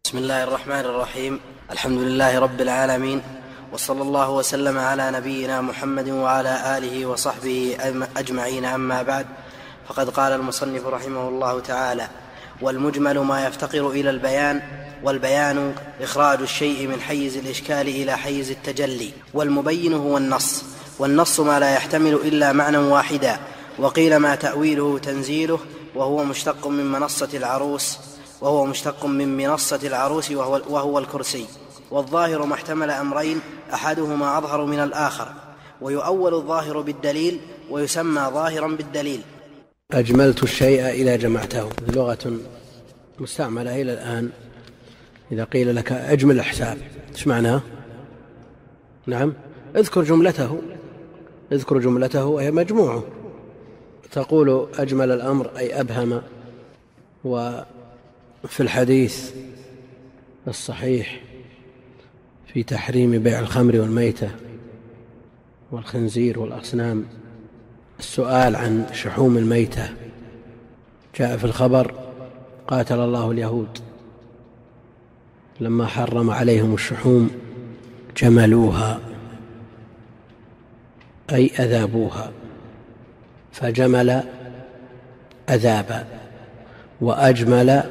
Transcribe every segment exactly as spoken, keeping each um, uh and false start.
بسم الله الرحمن الرحيم. الحمد لله رب العالمين، وصلى الله وسلم على نبينا محمد وعلى آله وصحبه أجمعين. أما بعد، فقد قال المصنف رحمه الله تعالى: والمجمل ما يفتقر إلى البيان، والبيان إخراج الشيء من حيز الإشكال إلى حيز التجلي، والمبين هو النص، والنص ما لا يحتمل إلا معنى واحدا. وقيل ما تأويله تنزيله، وهو مشتق من منصة العروس وهو مشتق من منصة العروس وهو, وهو الكرسي. والظاهر ما احتمل أمرين أحدهما أظهر من الآخر، ويؤول الظاهر بالدليل ويسمى ظاهرا بالدليل. أجملت الشيء إلى جمعته، لغة مستعملة إلى الآن. إذا قيل لك أجمل الحساب، إيش معناه؟ نعم، اذكر جملته، اذكر جملته وهي مجموعه. تقول أجمل الأمر أي أبهم. وفي الحديث الصحيح في تحريم بيع الخمر والميتة والخنزير والأصنام السؤال عن شحوم الميتة، جاء في الخبر: قاتل الله اليهود لما حرم عليهم الشحوم جملوها، أي أذابوها. فجمل أذاب، وأجمل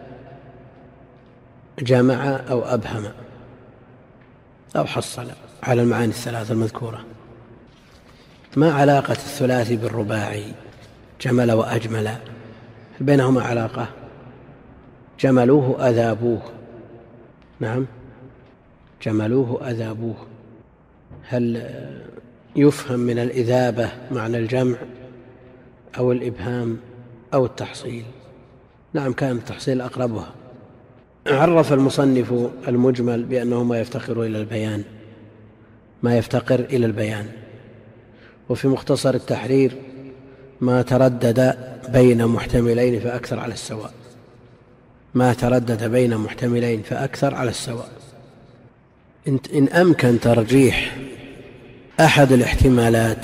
جمع أو أبهم أو حصل على المعاني الثلاثة المذكورة. ما علاقة الثلاثي بالرباعي جمل وأجمل؟ بينهما علاقة. جملوه أذابوه، نعم، جملوه أذابوه. هل يفهم من الإذابة معنى الجمع أو الإبهام أو التحصيل؟ نعم، كان التحصيل أقربها. عرف المصنف المجمل بأنه ما يفتقر إلى البيان، ما يفتقر إلى البيان. وفي مختصر التحرير: ما تردد بين محتملين فأكثر على السواء، ما تردد بين محتملين فأكثر على السواء. إن أمكن ترجيح أحد الاحتمالات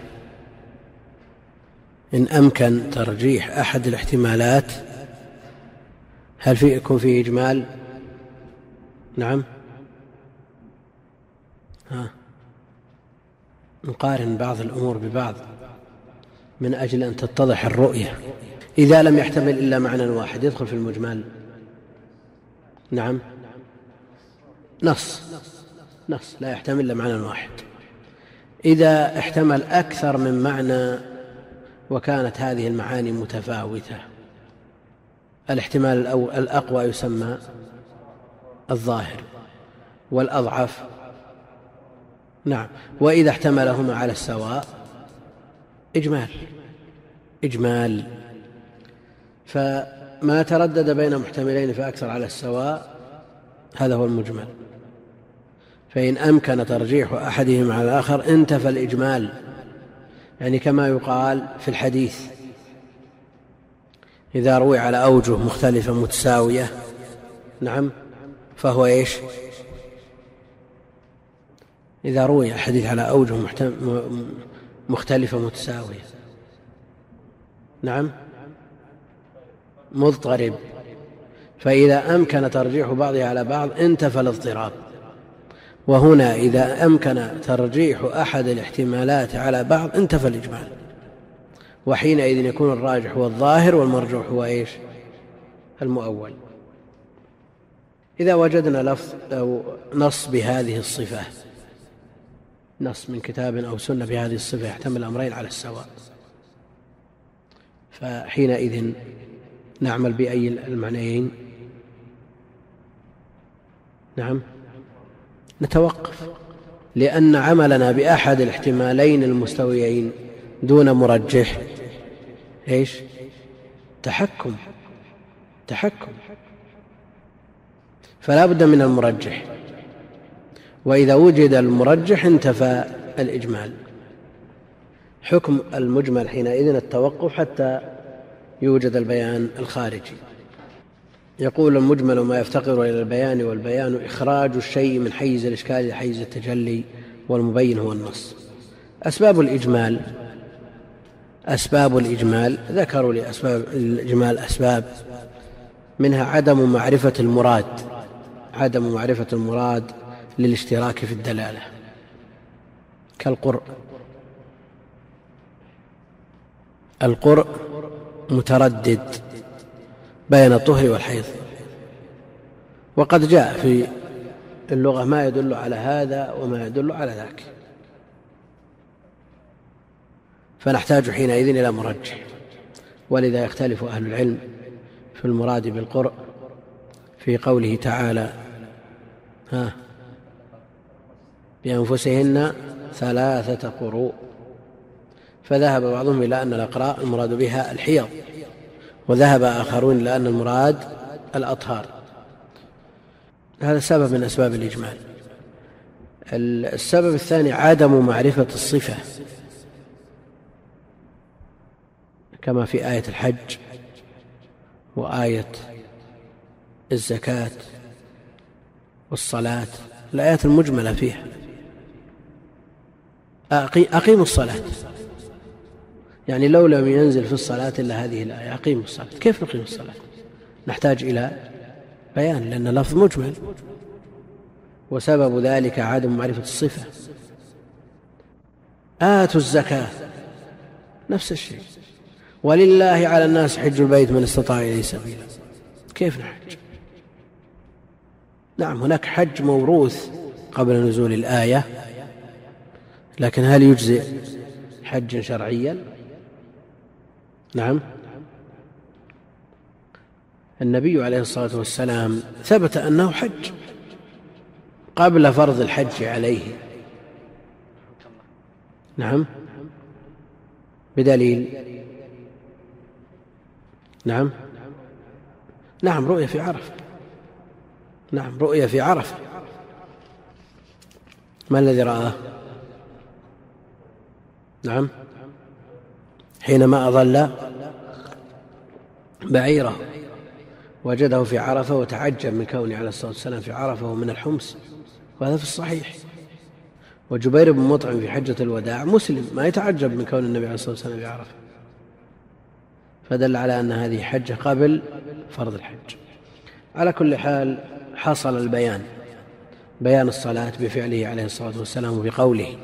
إن أمكن ترجيح أحد الاحتمالات هل في يكون فيه إجمال؟ نعم. ها. نقارن بعض الأمور ببعض من أجل أن تتضح الرؤية. إذا لم يحتمل إلا معنى واحد يدخل في المجمل. نعم، نص نص لا يحتمل إلا معنى واحد. إذا احتمل أكثر من معنى وكانت هذه المعاني متفاوتة، الاحتمال الأقوى يسمى الظاهر، والأضعف نعم. وإذا احتملهما على السواء إجمال إجمال فما تردد بين محتملين فأكثر على السواء هذا هو المجمل. فإن أمكن ترجيح أحدهما على الآخر انتفى الإجمال، يعني كما يقال في الحديث: إذا روي على أوجه مختلفة متساوية، نعم، فهو إيش؟ إذا روي الحديث على أوجه مختلفة متساوية، نعم، مضطرب. فإذا أمكن ترجيح بعضها على بعض انتفى الاضطراب. وهنا إذا أمكن ترجيح أحد الاحتمالات على بعض انتفى الإجمال، وحينئذ يكون الراجح هو الظاهر والمرجوح هو إيش؟ المؤول. إذا وجدنا لفظ أو نص بهذه الصفة، نص من كتاب أو سنة بهذه الصفة يحتمل الأمرين على السواء، فحينئذ نعمل بأي المعنيين؟ نعم، نتوقف، لأن عملنا بأحد الاحتمالين المستويين دون مرجح إيش؟ تحكم تحكم فلا بد من المرجح، وإذا وجد المرجح انتفى الإجمال. حكم المجمل حينئذ التوقف حتى يوجد البيان الخارجي. يقول: المجمل ما يفتقر إلى البيان، والبيان إخراج الشيء من حيز الإشكال إلى حيز التجلي، والمبين هو النص. أسباب الإجمال أسباب الإجمال ذكروا لأسباب الإجمال أسباب، منها عدم معرفة المراد عدم معرفة المراد للاشتراك في الدلالة، كالقرء. القرء متردد بين الطهر والحيض، وقد جاء في اللغة ما يدل على هذا وما يدل على ذاك، فنحتاج حينئذ إلى مرجح. ولذا يختلف أهل العلم في المراد بالقرء في قوله تعالى: ها بأنفسهن ثلاثة قروء، فذهب بعضهم إلى أن الأقراء المراد بها الحيض، وذهب آخرون إلى أن المراد الأطهار. هذا سبب من أسباب الإجمال. السبب الثاني عدم معرفة الصفة، كما في آية الحج وآية الزكاة والصلاة، الآيات المجملة فيها. أقيموا الصلاة، يعني لو لم ينزل في الصلاة إلا هذه الآية أقيموا الصلاة، كيف نقيم الصلاة؟ نحتاج إلى بيان، لأن لفظ مجمل، وسبب ذلك عدم معرفة الصفة. آتوا الزكاة نفس الشيء، ولله على الناس حج البيت من استطاع إليه سبيلا، كيف نحج؟ نعم هناك حج موروث قبل نزول الآية، لكن هل يجزئ حجا شرعيا؟ نعم، النبي عليه الصلاة والسلام ثبت أنه حج قبل فرض الحج عليه. نعم، بدليل. نعم نعم رؤية في عرفة. نعم رؤية في عرفة. ما الذي رآه؟ نعم حينما أضل بعيره وجده في عرفة وتعجب من كونه عليه الصلاة والسلام في عرفة ومن الحمص، وهذا في الصحيح. وجبير بن مطعم في حجة الوداع مسلم، ما يتعجب من كون النبي عليه الصلاة والسلام في عرفة، فدل على أن هذه حجة قبل فرض الحج. على كل حال حصل البيان، بيان الصلاة بفعله عليه الصلاة والسلام بقوله،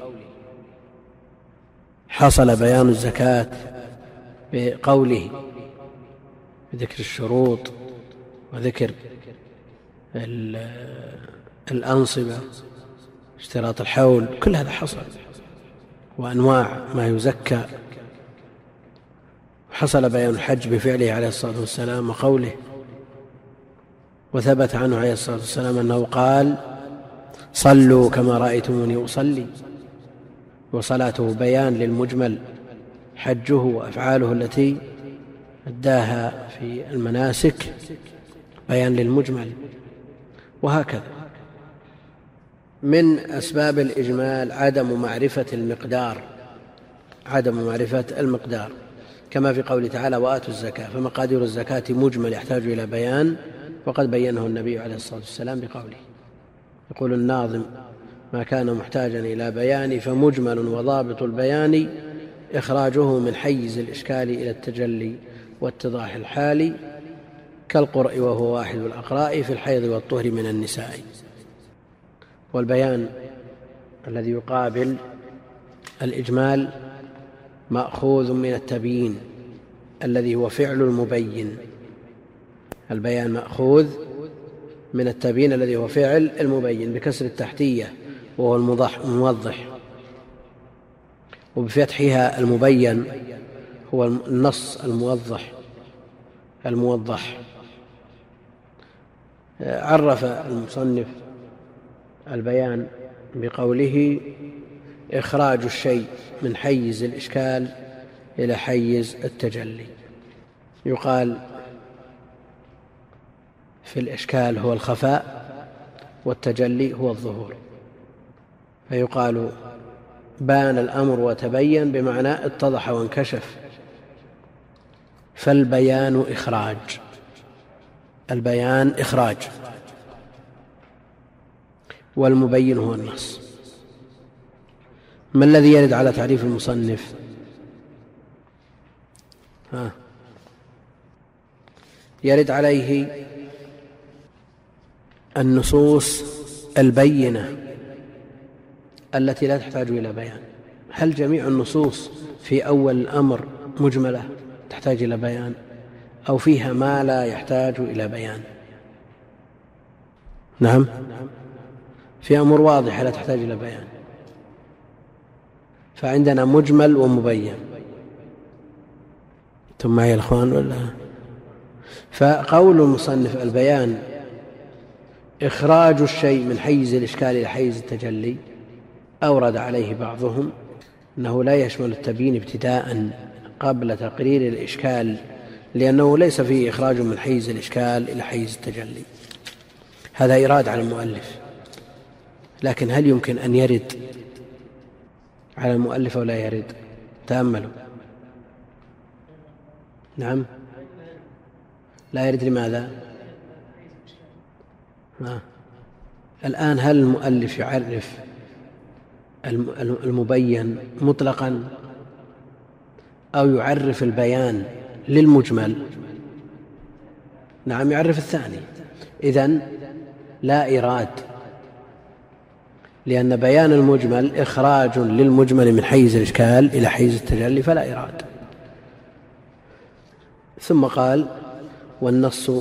حصل بيان الزكاة بقوله بذكر الشروط وذكر الأنصبة، اشتراط الحول، كل هذا حصل، وأنواع ما يزكى. حصل بيان الحج بفعله عليه الصلاة والسلام وقوله، وثبت عنه عليه الصلاة والسلام أنه قال: صلوا كما رأيتموني أصلي. وصلاته بيان للمجمل، حجه وأفعاله التي أداها في المناسك بيان للمجمل، وهكذا. من أسباب الإجمال عدم معرفة المقدار، عدم معرفة المقدار، كما في قوله تعالى: وآتوا الزكاة، فمقادير الزكاة مجمل يحتاج إلى بيان، وقد بينه النبي عليه الصلاة والسلام بقوله. يقول الناظم: ما كان محتاجا إلى بيان فمجمل، وضابط البيان إخراجه من حيز الإشكال إلى التجلي واتضاح الحال، كالقرء وهو واحد الأقراء في الحيض والطهر من النساء. والبيان الذي يقابل الإجمال مأخوذ من التبيين الذي هو فعل المبين. البيان مأخوذ من التبيين الذي هو فعل المبين بكسر التحتية وهو الموضح، وبفتحها المبين هو النص الموضح الموضح. عرف المصنف البيان بقوله: إخراج الشيء من حيز الإشكال إلى حيز التجلي. يقال في الإشكال هو الخفاء، والتجلي هو الظهور. فيقال بان الأمر وتبين بمعنى اتضح وانكشف، فالبيان إخراج، البيان إخراج، والمبين هو النص. ما الذي يرد على تعريف المصنف؟ ها يرد عليه النصوص البينة التي لا تحتاج إلى بيان. هل جميع النصوص في أول الأمر مجملة تحتاج إلى بيان، أو فيها ما لا يحتاج إلى بيان؟ نعم، في أمور واضحة لا تحتاج إلى بيان، فعندنا مجمل ومبين. ثم معي الأخوان ولا؟ فقول المصنف البيان إخراج الشيء من حيز الإشكال إلى حيز التجلي، أورد عليه بعضهم أنه لا يشمل التبيين ابتداء قبل تقرير الإشكال، لأنه ليس فيه إخراج من حيز الإشكال إلى حيز التجلي. هذا إيراد على المؤلف، لكن هل يمكن أن يرد على المؤلف أو لا يرد؟ تأملوا. نعم، لا يرد. لماذا؟ آه. الآن هل المؤلف يعرف المبين مطلقا أو يعرف البيان للمجمل؟ نعم، يعرف الثاني. إذن لا إيراد، لأن بيان المجمل إخراج للمجمل من حيز الإشكال إلى حيز التجلي، فلا إيراد. ثم قال: والنص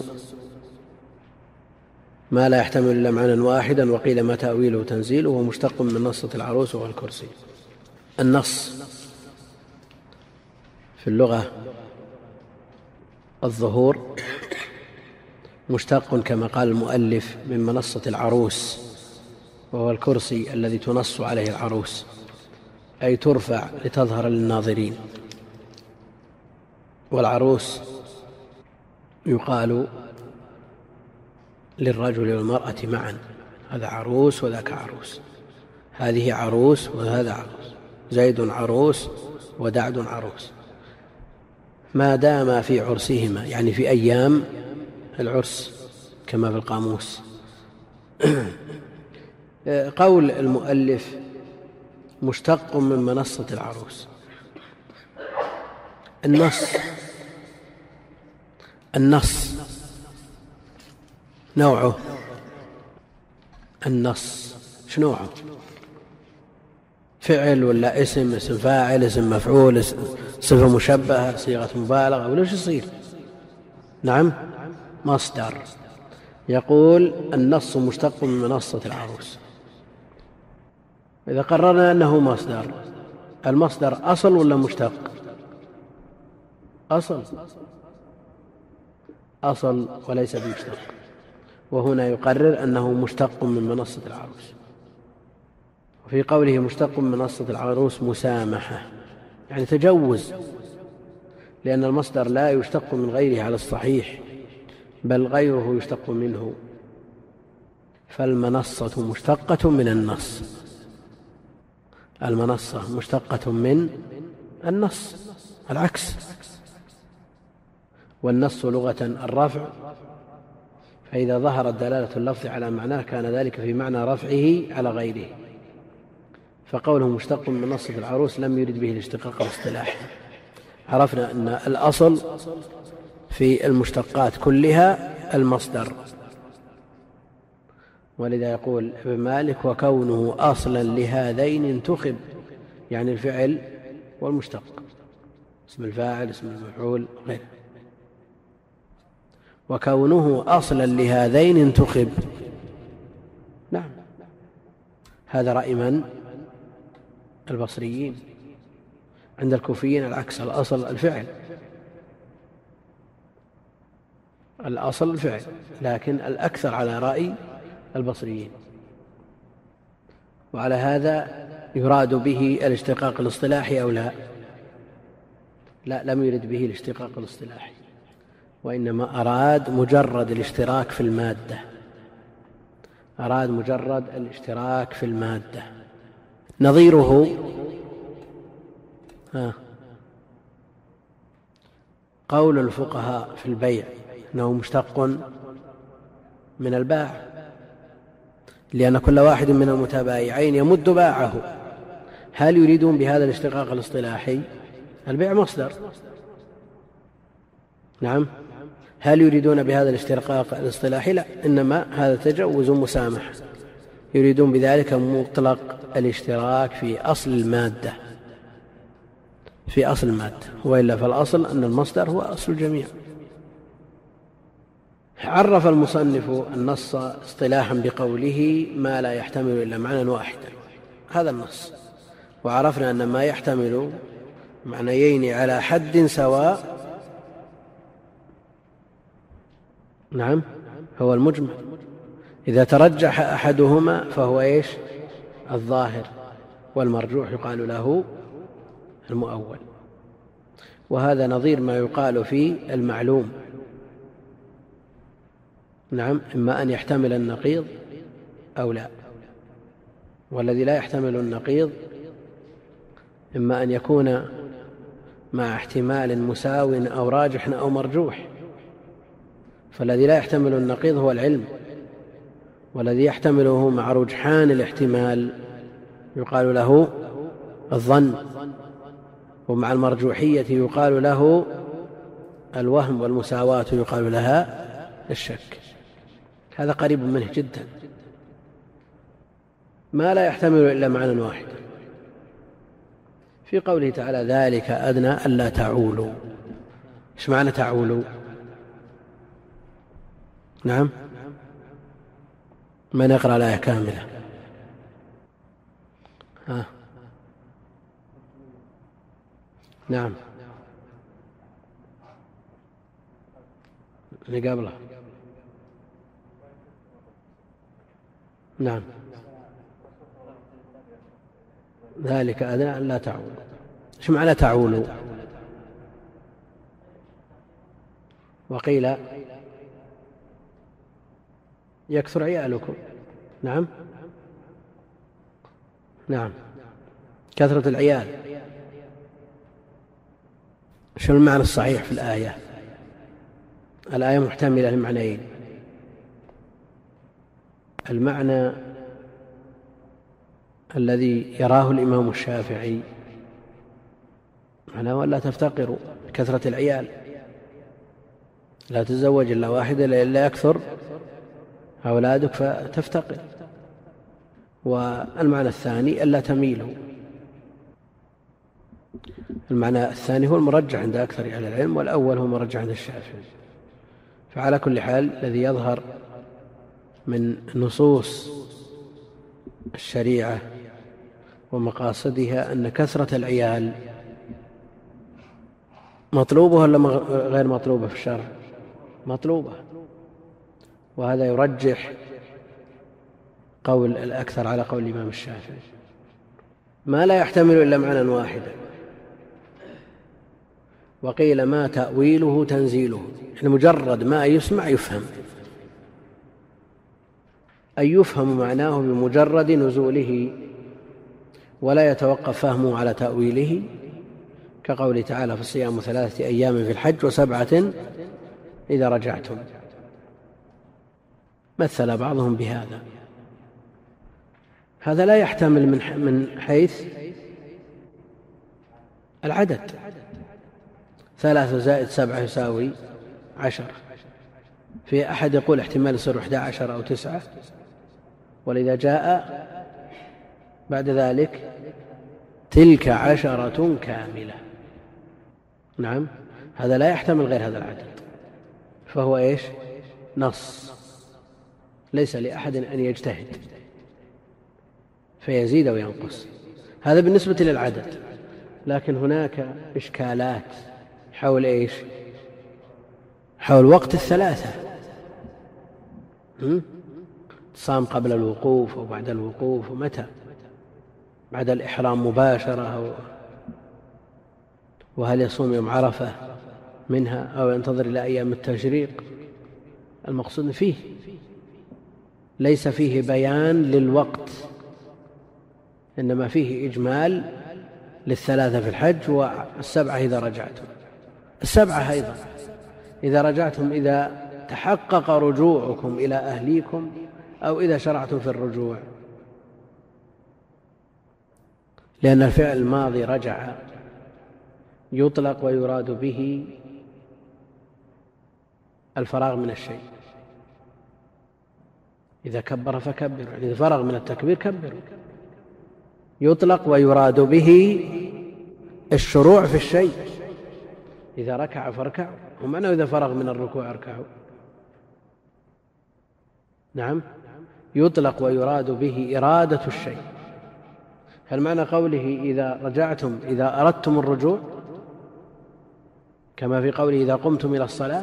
ما لا يحتمل إلا معنى واحدا، وقيل ما تأويله تنزيله، ومشتق من نصة العروس والكرسي. النص في اللغة الظهور، مشتق كما قال المؤلف من منصة العروس، وهو الكرسي الذي تنص عليه العروس، أي ترفع لتظهر للناظرين. والعروس يقال للرجل والمرأة معا، هذا عروس وذاك عروس، هذه عروس وهذا عروس، زيد عروس ودعد عروس، ما دام في عرسهما، يعني في أيام العرس كما في القاموس. قول المؤلف مشتق من منصة العروس. النص النص نوعه، النص شنوعه؟ فعل ولا اسم؟ اسم فاعل، اسم مفعول، صفة مشبهة، صيغة مبالغة، ولا وش يصير؟ نعم، مصدر. يقول النص مشتق من منصة العروس. إذا قررنا أنه مصدر، المصدر أصل ولا مشتق؟ أصل أصل وليس بمشتق، وهنا يقرر أنه مشتق من منصة العروس. وفي قوله مشتق من منصة العروس مسامحة، يعني تجوز، لأن المصدر لا يشتق من غيره على الصحيح، بل غيره يشتق منه، فالمنصة مشتقة من النص، المنصة مشتقة من النص، العكس. والنص لغة الرفع، فإذا ظهرت دلالة اللفظ على معناه كان ذلك في معنى رفعه على غيره. فقوله مشتق من منصة العروس لم يرد به الاشتقاق الاصطلاحي. عرفنا أن الأصل في المشتقات كلها المصدر، ولذا يقول ابن مالك: وكونه أصلا لهذين انتخب، يعني الفعل والمشتق، اسم الفاعل، اسم المفعول، غيره. وكونه أصلا لهذين انتخب، نعم، هذا رأي من؟ البصريين. عند الكوفيين العكس، الأصل الفعل، الأصل الفعل، لكن الأكثر على رأي البصريين. وعلى هذا يراد به الاشتقاق الاصطلاحي أو لا؟ لا، لم يرد به الاشتقاق الاصطلاحي، وإنما أراد مجرد الاشتراك في المادة، أراد مجرد الاشتراك في المادة. نظيره ها قول الفقهاء في البيع أنه مشتق من الباع، لأن كل واحد من المتبايعين يمد باعه. هل يريدون بهذا الاشتقاق الاصطلاحي؟ البيع مصدر، نعم، هل يريدون بهذا الاشتراك الاصطلاحي؟ لا، إنما هذا تجوز مسامح، يريدون بذلك مطلق الاشتراك في أصل المادة، في أصل المادة، وإلا فالأصل أن المصدر هو أصل الجميع. عرف المصنف النص اصطلاحا بقوله ما لا يحتمل إلا معنى واحدا، هذا النص، وعرفنا أن ما يحتمل معنيين على حد سواء نعم هو المجمل، إذا ترجح أحدهما فهو إيش؟ الظاهر، والمرجوح يقال له المؤول. وهذا نظير ما يقال في المعلوم، نعم، إما أن يحتمل النقيض أو لا، والذي لا يحتمل النقيض إما أن يكون مع احتمال مساو أو راجح أو مرجوح، فالذي لا يحتمل النقيض هو العلم، والذي يحتمله مع رجحان الاحتمال يقال له الظن، ومع المرجوحية يقال له الوهم، والمساواة يقال لها الشك. هذا قريب منه جدا. ما لا يحتمل إلا معنى واحد، في قوله تعالى ذلك أدنى ألا تعولوا. إيش معنى تعولوا؟ نعم، من يقرأ الآية كاملة؟ ها. نعم، اللي قبله. نعم، ذلك أدنى أن لا تعولوا. إيش معنى تعولوا؟ وقيل يكثر عيالكم. نعم نعم كثرة العيال. شو المعنى الصحيح في الآية؟ الآية محتملة لمعنيين. المعنى الذي يراه الإمام الشافعي معناه ألا تفتقروا كثرة العيال، لا تتزوج إلا واحدة إلا يكثر أولادك فتفتقر. والمعنى الثاني ألا تميلوا. المعنى الثاني هو المرجح عند أكثر أهل العلم، والأول هو المرجح عند الشافعي. فعلى كل حال الذي يظهر من نصوص الشريعة ومقاصدها أن كثرة العيال مطلوبة ولا غير مطلوبة في الشرع؟ مطلوبة، وهذا يرجح قول الأكثر على قول الإمام الشافعي. ما لا يحتمل إلا معنى واحدا، وقيل ما تأويله تنزيله، يعني مجرد ما يسمع يفهم، أي يفهم معناه بمجرد نزوله ولا يتوقف فهمه على تأويله، كقوله تعالى في الصيام ثلاثة أيام في الحج وسبعة إذا رجعتم. مثل بعضهم بهذا. هذا لا يحتمل من حيث العدد، ثلاثة زائد سبعة يساوي عشر. في أحد يقول احتمال يصير إحدى عشر أو تسعة، ولذا جاء بعد ذلك تلك عشرة كاملة. نعم، هذا لا يحتمل غير هذا العدد، فهو إيش؟ نص، ليس لأحد أن يجتهد فيزيد وينقص. هذا بالنسبة للعدد. لكن هناك إشكالات حول إيش؟ حول وقت الثلاثة، صام قبل الوقوف أو بعد الوقوف، ومتى؟ بعد الإحرام مباشرة، وهل يصوم يوم عرفة منها أو ينتظر إلى أيام التشريق؟ المقصود فيه ليس فيه بيان للوقت، إنما فيه إجمال للثلاثة في الحج والسبعة إذا رجعتم. السبعة أيضا إذا رجعتم، إذا تحقق رجوعكم إلى أهليكم أو إذا شرعتم في الرجوع، لأن الفعل الماضي رجع يطلق ويراد به الفراغ من الشيء. إذا كبر فكبروا، يعني إذا فرغ من التكبير كبروا. يطلق ويراد به الشروع في الشيء. إذا ركع فاركعوا، ومعنى إذا فرغ من الركوع اركعوا. نعم. يطلق ويراد به إرادة الشيء. هل معنى قوله إذا رجعتم إذا أردتم الرجوع، كما في قوله إذا قمتم إلى الصلاة،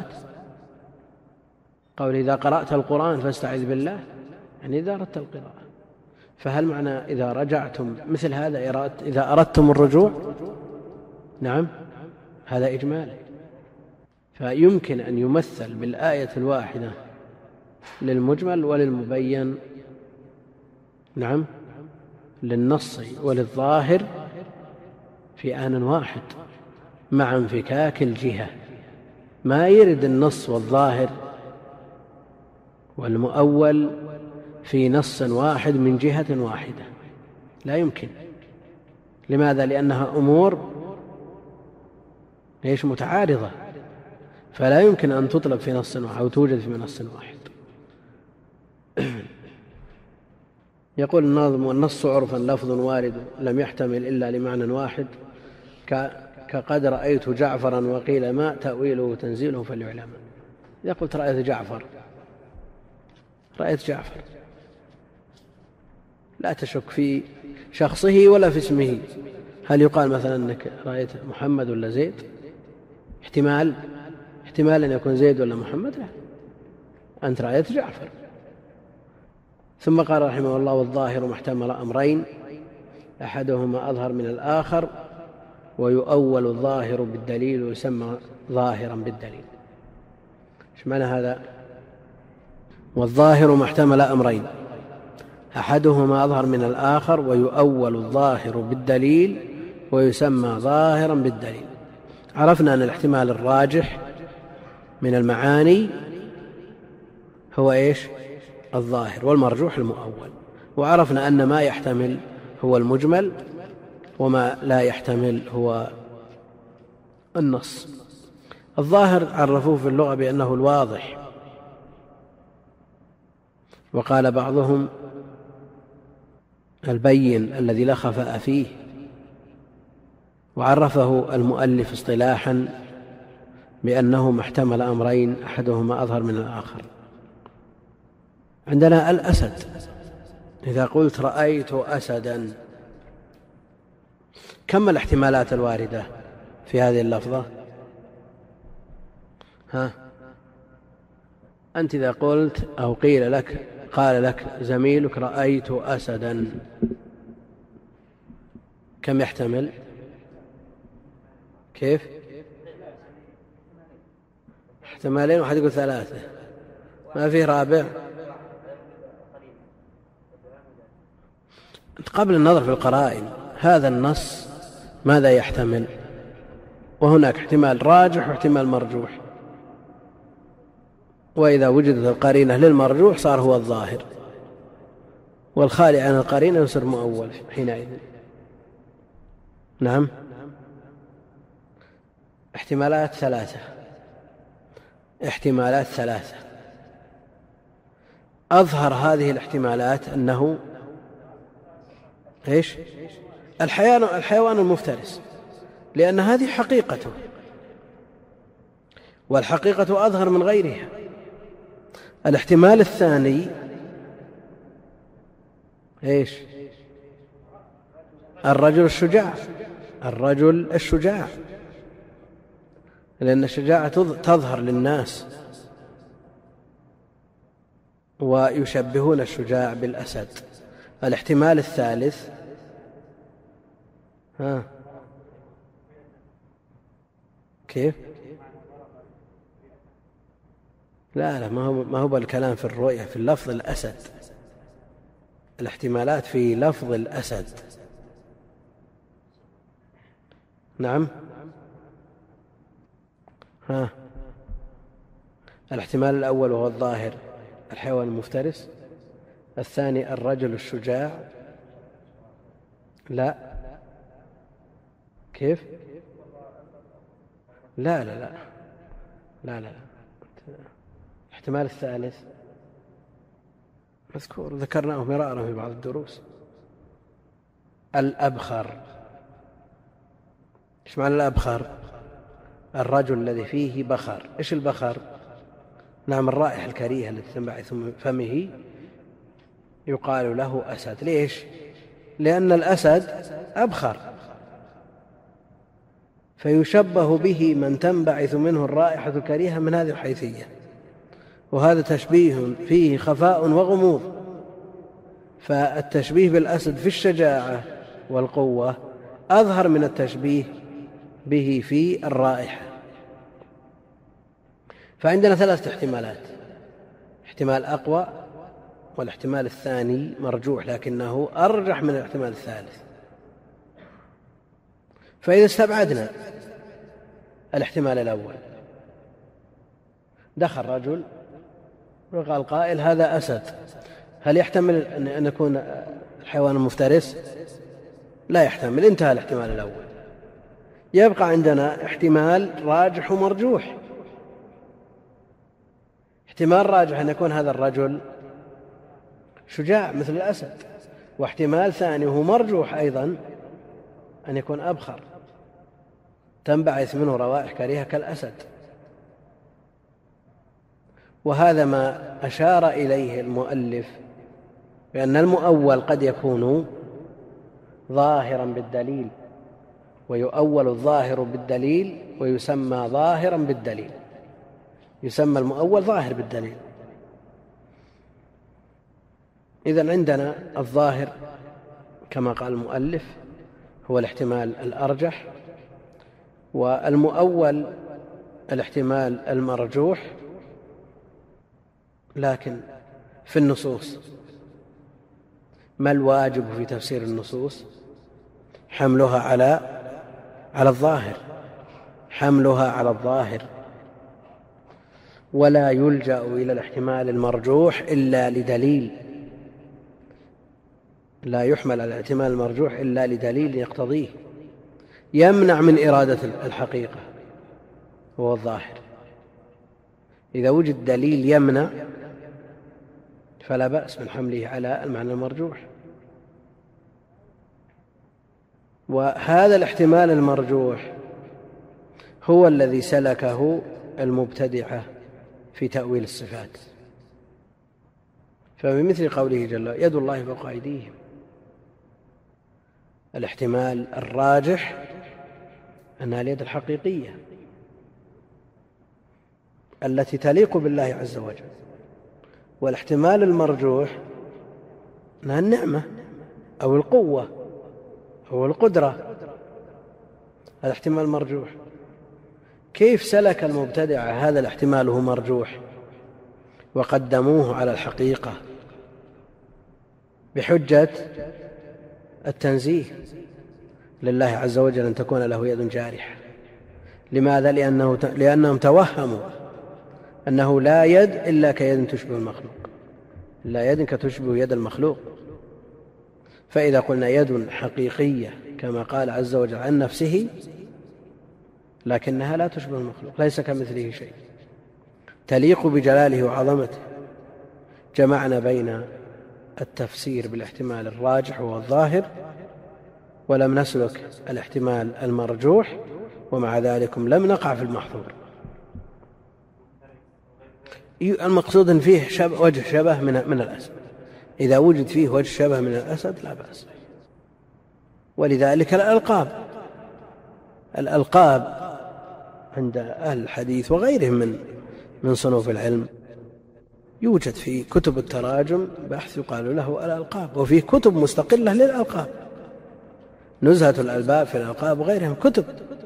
قول إذا قرأت القرآن فاستعذ بالله، يعني إذا أردت القراءة. فهل معنى إذا رجعتم مثل هذا إذا أردتم الرجوع؟ نعم، هذا إجمال. فيمكن أن يمثل بالآية الواحدة للمجمل وللمبين، نعم، للنص وللظاهر في آن واحد مع انفكاك الجهة. ما يرد النص والظاهر والمؤول في نص واحد من جهة واحدة، لا يمكن. لماذا؟ لأنها أمور ليش متعارضة، فلا يمكن أن تطلب في نص واحد أو توجد في نص واحد. يقول الناظم: والنص عرفا لفظ وارد لم يحتمل إلا لمعنى واحد، كقد رأيت جعفرا وقيل ما تأويله تنزيله فليعلم. إذا قلت رأيت جعفر، رأيت جعفر، لا تشك في شخصه ولا في اسمه. هل يقال مثلا أنك رأيت محمد ولا زيد؟ احتمال احتمال أن يكون زيد ولا محمد، لا، أنت رأيت جعفر. ثم قال رحمه الله: والظاهر ما احتمل أمرين أحدهما أظهر من الآخر، ويؤول الظاهر بالدليل ويسمى ظاهرا بالدليل. ايش معنى هذا؟ والظاهر ما احتمل أمرين أحدهما أظهر من الآخر، ويؤول الظاهر بالدليل ويسمى ظاهرا بالدليل. عرفنا أن الاحتمال الراجح من المعاني هو إيش؟ الظاهر، والمرجوح المؤول. وعرفنا أن ما يحتمل هو المجمل، وما لا يحتمل هو النص. الظاهر عرفوه في اللغة بأنه الواضح، وقال بعضهم البين الذي لا خفاء فيه، وعرفه المؤلف اصطلاحا بأنه ما احتمل أمرين أحدهما أظهر من الآخر. عندنا الأسد، إذا قلت رأيت أسدا، كم الاحتمالات الواردة في هذه اللفظة؟ ها؟ أنت إذا قلت أو قيل لك قال لك زميلك رأيت أسدا، كم يحتمل؟ كيف؟ احتمالين، واحد يقول ثلاثة، ما فيه رابع. قبل النظر في القرائن، هذا النص ماذا يحتمل؟ وهناك احتمال راجح واحتمال مرجوح، وإذا وجدت القرينة للمرجوح صار هو الظاهر، والخالي عن القرينة يصير مؤول حينئذ. نعم. احتمالات ثلاثة، احتمالات ثلاثة. أظهر هذه الاحتمالات أنه إيش؟ الحيوان الحيوان المفترس، لأن هذه حقيقته، والحقيقة أظهر من غيرها. الاحتمال الثاني إيش؟ الرجل الشجاع، الرجل الشجاع، لأن الشجاعة تظهر للناس، ويشبهون الشجاع بالأسد. الاحتمال الثالث ها كيف؟ لا لا، ما هو ما هو بالكلام في الرؤية، في اللفظ الأسد. الاحتمالات في لفظ الأسد. نعم. ها الاحتمال الأول وهو الظاهر الحيوان المفترس. الثاني الرجل الشجاع. لا، كيف؟ لا لا لا لا لا, لا. الاحتمال الثالث مذكور ذكرناه مرارا في بعض الدروس. الأبخر. إيش معنى الأبخر؟ الرجل الذي فيه بخر. إيش البخر؟ نعم الرائحة الكريهة التي تنبعث من فمه يقال له أسد. ليش؟ لأن الأسد أبخر، فيشبه به من تنبعث منه الرائحة الكريهة من هذه الحيثية، وهذا تشبيه فيه خفاء وغموض. فالتشبيه بالأسد في الشجاعة والقوة أظهر من التشبيه به في الرائحة. فعندنا ثلاثة احتمالات: احتمال أقوى، والاحتمال الثاني مرجوح لكنه أرجح من الاحتمال الثالث. فإذا استبعدنا الاحتمال الأول، دخل رجل وقال قائل هذا أسد، هل يحتمل أن يكون الحيوان المفترس؟ لا يحتمل، انتهى الاحتمال الأول. يبقى عندنا احتمال راجح ومرجوح. احتمال راجح أن يكون هذا الرجل شجاع مثل الأسد، واحتمال ثاني وهو مرجوح أيضا أن يكون أبخر تنبعث منه روائح كريهة كالأسد. وهذا ما أشار إليه المؤلف، بأن المؤول قد يكون ظاهرا بالدليل، ويؤول الظاهر بالدليل ويسمى ظاهرا بالدليل. يسمى المؤول ظاهر بالدليل. إذن عندنا الظاهر كما قال المؤلف هو الاحتمال الأرجح، والمؤول الاحتمال المرجوح. لكن في النصوص ما الواجب في تفسير النصوص؟ حملها على على الظاهر، حملها على الظاهر، ولا يلجأ إلى الاحتمال المرجوح إلا لدليل. لا يحمل على الاحتمال المرجوح إلا لدليل يقتضيه، يمنع من إرادة الحقيقة، هو الظاهر. إذا وجد دليل يمنع فلا بأس من حمله على المعنى المرجوح. وهذا الاحتمال المرجوح هو الذي سلكه المبتدعة في تأويل الصفات. فبمثل قوله جل يد الله فوق أيديهم، الاحتمال الراجح أنها اليد الحقيقية التي تليق بالله عز وجل، والاحتمال المرجوح أنها النعمة أو القوة أو القدرة. الاحتمال المرجوح كيف سلك المبتدع هذا الاحتمال وهو مرجوح وقدموه على الحقيقة بحجة التنزيه لله عز وجل أن تكون له يد جارحة. لماذا؟ لأنه لأنهم توهموا أنه لا يد إلا كيد تشبه المخلوق، لا يد كتشبه يد المخلوق. فإذا قلنا يد حقيقية كما قال عز وجل عن نفسه لكنها لا تشبه المخلوق، ليس كمثله شيء، تليق بجلاله وعظمته، جمعنا بين التفسير بالاحتمال الراجح والظاهر ولم نسلك الاحتمال المرجوح، ومع ذلك لم نقع في المحظور. المقصود أن فيه شبه وجه شبه من, من الأسد، إذا وجد فيه وجه شبه من الأسد لا بأس. ولذلك الألقاب الألقاب عند أهل الحديث وغيرهم من من صنوف العلم يوجد في كتب التراجم بحث يقال له الألقاب، وفيه كتب مستقلة للألقاب، نزهة الألباب في الألقاب وغيرهم كتب.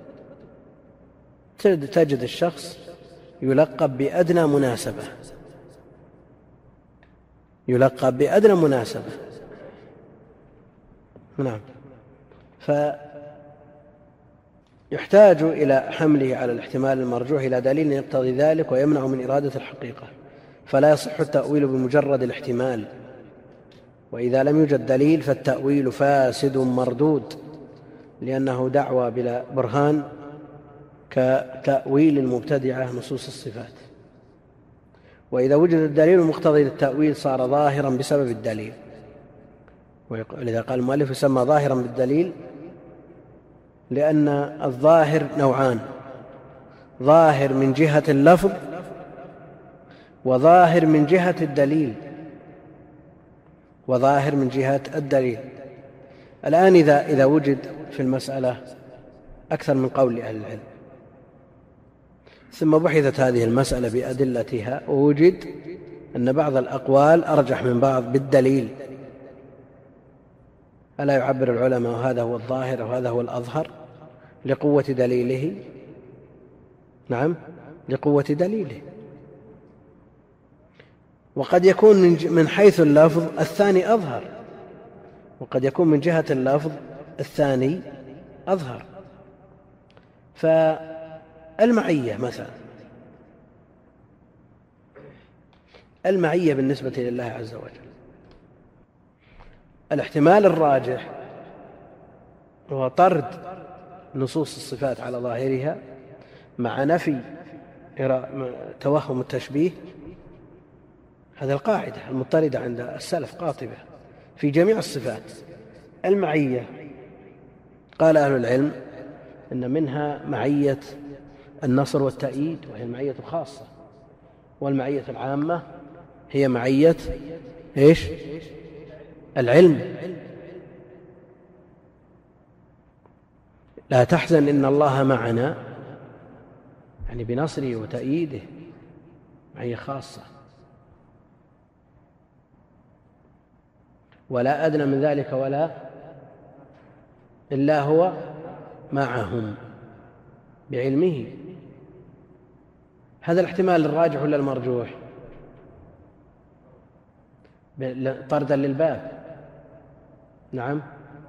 تجد الشخص يلقب بأدنى مناسبة، يلقب بأدنى مناسبة. نعم. فيحتاج إلى حمله على الاحتمال المرجوح إلى دليل يقتضي ذلك ويمنع من إرادة الحقيقة، فلا يصح التأويل بمجرد الاحتمال. وإذا لم يوجد دليل فالتأويل فاسد مردود، لأنه دعوى بلا برهان كتأويل المبتدعة نصوص الصفات. وإذا وجد الدليل المقتضي للتأويل صار ظاهرا بسبب الدليل، ولذا قال المؤلف يسمى ظاهرا بالدليل لأن الظاهر نوعان: ظاهر من جهة اللفظ وظاهر من جهة الدليل وظاهر من جهة الدليل. الآن إذا إذا وجد في المسألة أكثر من قول لأهل العلم، ثم بحثت هذه المسألة بأدلتها ووجد أن بعض الأقوال أرجح من بعض بالدليل، ألا يعبر العلماء وهذا هو الظاهر وهذا هو الأظهر لقوة دليله؟ نعم، لقوة دليله. وقد يكون من حيث اللفظ الثاني أظهر، وقد يكون من جهة اللفظ الثاني أظهر. فالمعية مثلا، المعية بالنسبة لله عز وجل، الاحتمال الراجح هو طرد نصوص الصفات على ظاهرها مع نفي توهم التشبيه. هذه القاعدة المضطردة عند السلف قاطبة في جميع الصفات. المعية قال أهل العلم إن منها معية النصر والتأييد وهي المعية الخاصة، والمعية العامة هي معية إيش؟ العلم. لا تحزن إن الله معنا، يعني بنصره وتأييده، معية خاصة. ولا أدنى من ذلك ولا إلا هو معهم بعلمه. هذا الاحتمال الراجح ولا المرجوح؟ طردا للباب. نعم،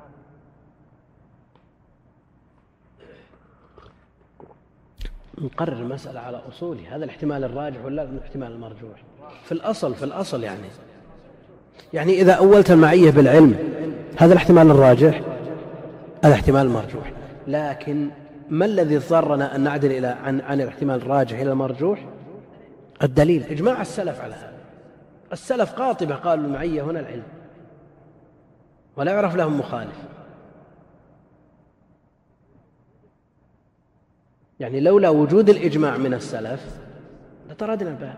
نقرر المسألة على أصولها. هذا الاحتمال الراجح ولا الاحتمال المرجوح؟ في الأصل في الأصل يعني يعني إذا أولت المعية بالعلم هذا الاحتمال الراجح، هذا احتمال المرجوح. لكن ما الذي اضطرنا أن نعدل إلى عن, عن الاحتمال الراجح إلى المرجوح؟ الدليل، إجماع السلف على هذا. السلف قاطبة قالوا المعية هنا العلم ولا يعرف لهم مخالف. يعني لولا وجود الإجماع من السلف لطردنا الباب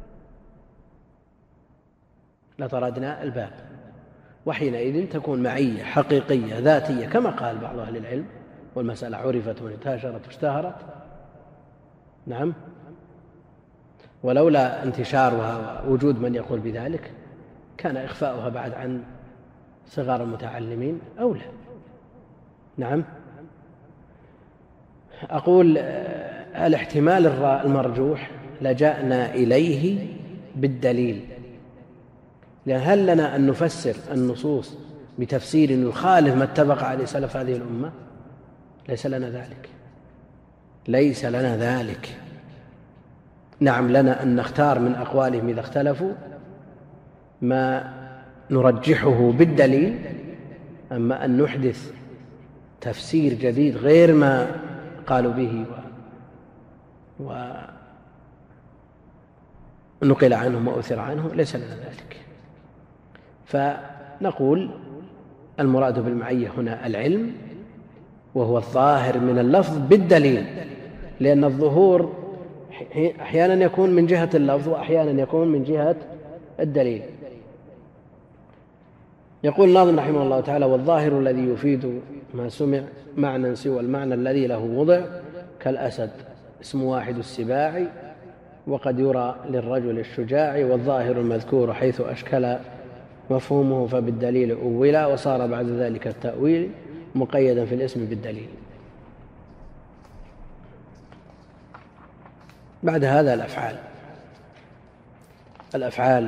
لطردنا الباب وحينئذ تكون معية حقيقية ذاتية كما قال بعض أهل العلم، والمسألة عرفت وانتشرت واشتهرت. نعم، ولولا انتشارها ووجود من يقول بذلك كان إخفاؤها بعد عن صغار المتعلمين أولى. نعم، أقول الاحتمال المرجوح لجأنا إليه بالدليل، لأن هل لنا أن نفسر النصوص بتفسير يخالف ما اتفق عليه سلف هذه الأمة؟ ليس لنا ذلك، ليس لنا ذلك. نعم، لنا أن نختار من أقوالهم إذا اختلفوا ما نرجحه بالدليل، أما أن نحدث تفسير جديد غير ما قالوا به ونقل عنهم وأثر عنهم ليس لنا ذلك. فنقول المراد بالمعية هنا العلم، وهو الظاهر من اللفظ بالدليل، لأن الظهور أحيانا يكون من جهة اللفظ وأحيانا يكون من جهة الدليل. يقول الناظم رحمه الله تعالى: والظاهر الذي يفيد ما سمع معنى سوى المعنى الذي له وضع، كالأسد اسم واحد السباع، وقد يرى للرجل الشجاع، والظاهر المذكور حيث أشكل مفهومه فبالدليل أولا، وصار بعد ذلك التأويل مقيدا في الاسم بالدليل. بعد هذا الأفعال الأفعال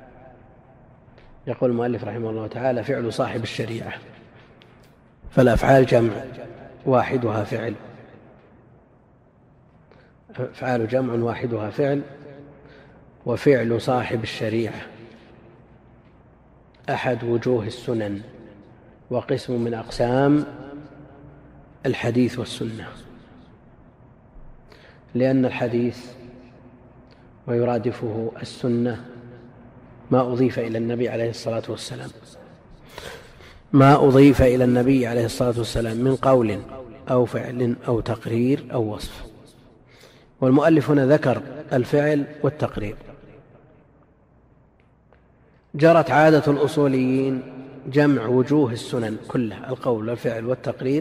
يقول المؤلف رحمه الله تعالى: فعل صاحب الشريعة. فالأفعال جمع واحدها فعل، أفعال جمع واحدها فعل. وفعل صاحب الشريعة أحد وجوه السنن، وقسم من أقسام الحديث والسنة، لأن الحديث ويرادفه السنة ما أضيف إلى النبي عليه الصلاة والسلام ما أضيف إلى النبي عليه الصلاة والسلام من قول أو فعل أو تقرير أو وصف. والمؤلف هنا ذكر الفعل والتقرير. جرت عادة الأصوليين جمع وجوه السنن كلها، القول والفعل والتقرير.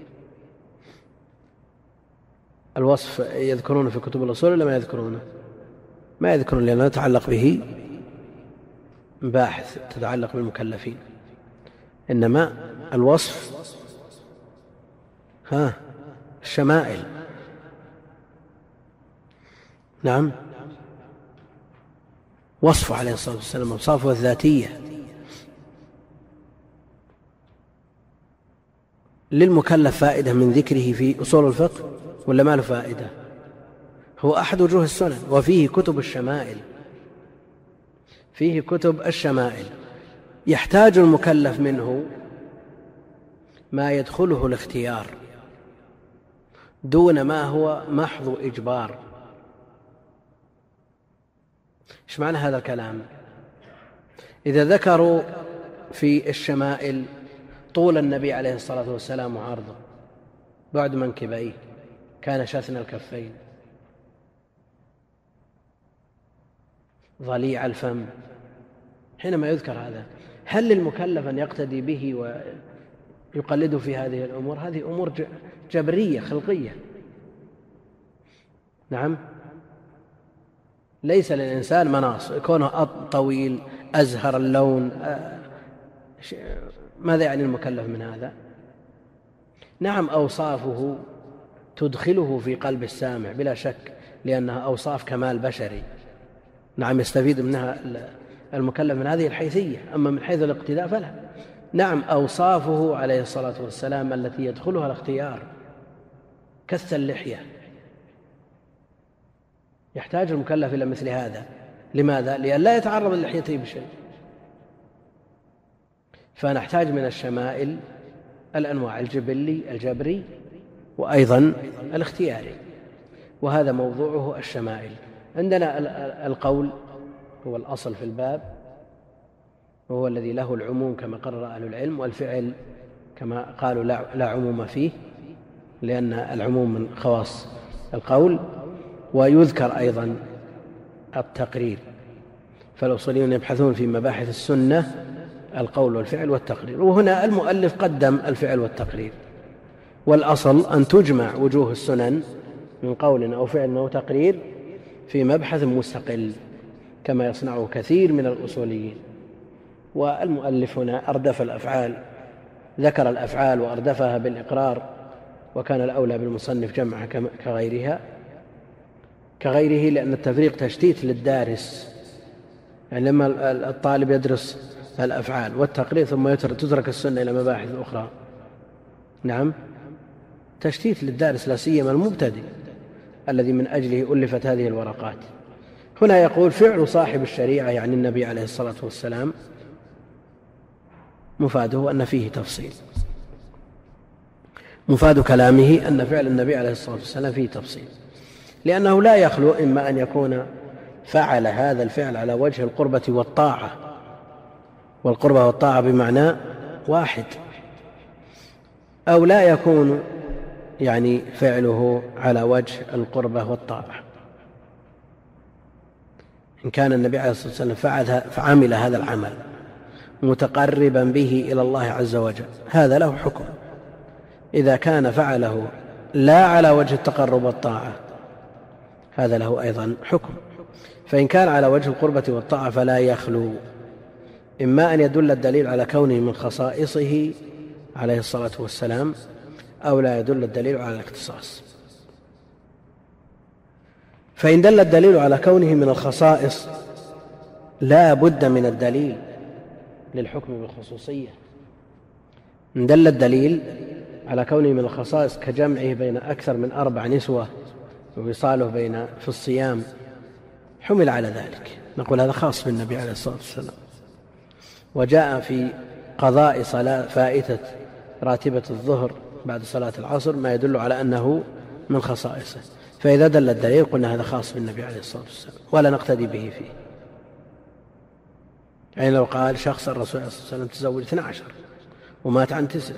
الوصف يذكرونه في كتب الأصول ولا ما يذكرونه؟ ما يذكرون، لأنه يتعلق به باحث تتعلق بالمكلفين. إنما الوصف ها الشمائل. نعم، وصفه عليه الصلاة والسلام أوصافه الذاتية للمكلف فائدة من ذكره في أصول الفقه ولا ما له فائدة؟ هو أحد وجوه السنن، وفيه كتب الشمائل فيه كتب الشمائل يحتاج المكلف منه ما يدخله الاختيار دون ما هو محض إجبار. إيش معنى هذا الكلام؟ إذا ذكروا في الشمائل طول النبي عليه الصلاة والسلام وعرضه، بعد منكبيه، كان شاثن الكفين، ضليع الفم، حينما يذكر هذا هل للمكلف أن يقتدي به ويقلده في هذه الأمور؟ هذه أمور جبرية خلقية. نعم، ليس للإنسان مناص، كونه طويل أزهر اللون، ماذا يعني المكلف من هذا؟ نعم، أوصافه تدخله في قلب السامع بلا شك، لأنها أوصاف كمال بشري. نعم، يستفيد منها المكلف من هذه الحيثية، أما من حيث الاقتداء فلا. نعم، أوصافه عليه الصلاة والسلام التي يدخلها الاختيار كث اللحية، يحتاج المكلف إلى مثل هذا. لماذا؟ لأن لا يتعرض للحيته بشيء. فنحتاج من الشمائل الأنواع الجبلي الجبري وأيضا الاختياري، وهذا موضوعه الشمائل. عندنا القول هو الأصل في الباب، وهو الذي له العموم كما قرر أهل العلم، والفعل كما قالوا لا عموم فيه لأن العموم من خواص القول. ويذكر أيضا التقرير، فالأصوليون يبحثون في مباحث السنة القول والفعل والتقرير، وهنا المؤلف قدم الفعل والتقرير. والأصل أن تجمع وجوه السنن من قول أو فعل أو تقرير في مبحث مستقل كما يصنعه كثير من الأصوليين. والمؤلف هنا أردف الأفعال، ذكر الأفعال وأردفها بالإقرار، وكان الأولى بالمصنف جمعها كغيرها كغيره لأن التفريق تشتيت للدارس. يعني لما الطالب يدرس الأفعال والتقرير ثم تترك السنة إلى مباحث أخرى، نعم، تشتيت للدارس، لا سيما المبتدئ الذي من أجله ألفت هذه الورقات. هنا يقول فعل صاحب الشريعة يعني النبي عليه الصلاة والسلام، مفاده أن فيه تفصيل. مفاد كلامه أن فعل النبي عليه الصلاة والسلام فيه تفصيل، لأنه لا يخلو إما أن يكون فعل هذا الفعل على وجه القربة والطاعة، والقربة والطاعة بمعنى واحد، أو لا يكون يعني فعله على وجه القربة والطاعة. إن كان النبي عليه الصلاة والسلام فعل فعمل هذا العمل متقربا به إلى الله عز وجل، هذا له حكم. إذا كان فعله لا على وجه التقرب والطاعة، هذا له أيضا حكم. فإن كان على وجه القربة والطاعة فلا يخلو إما أن يدل الدليل على كونه من خصائصه عليه الصلاة والسلام، أو لا يدل الدليل على الاختصاص. فإن دل الدليل على كونه من الخصائص لا بد من الدليل للحكم بالخصوصية. إن دل الدليل على كونه من الخصائص كجمعه بين أكثر من أربع نسوة ووصاله بين في الصيام حمل على ذلك، نقول هذا خاص بالنبي عليه الصلاة والسلام. وجاء في قضاء صلاة فائتة راتبة الظهر بعد صلاة العصر ما يدل على أنه من خصائصه، فإذا دل الدليل قلنا هذا خاص بالنبي عليه الصلاة والسلام ولا نقتدي به فيه. يعني لو قال شخص الرسول عليه الصلاة والسلام تزوج اثنى عشر ومات عن تسع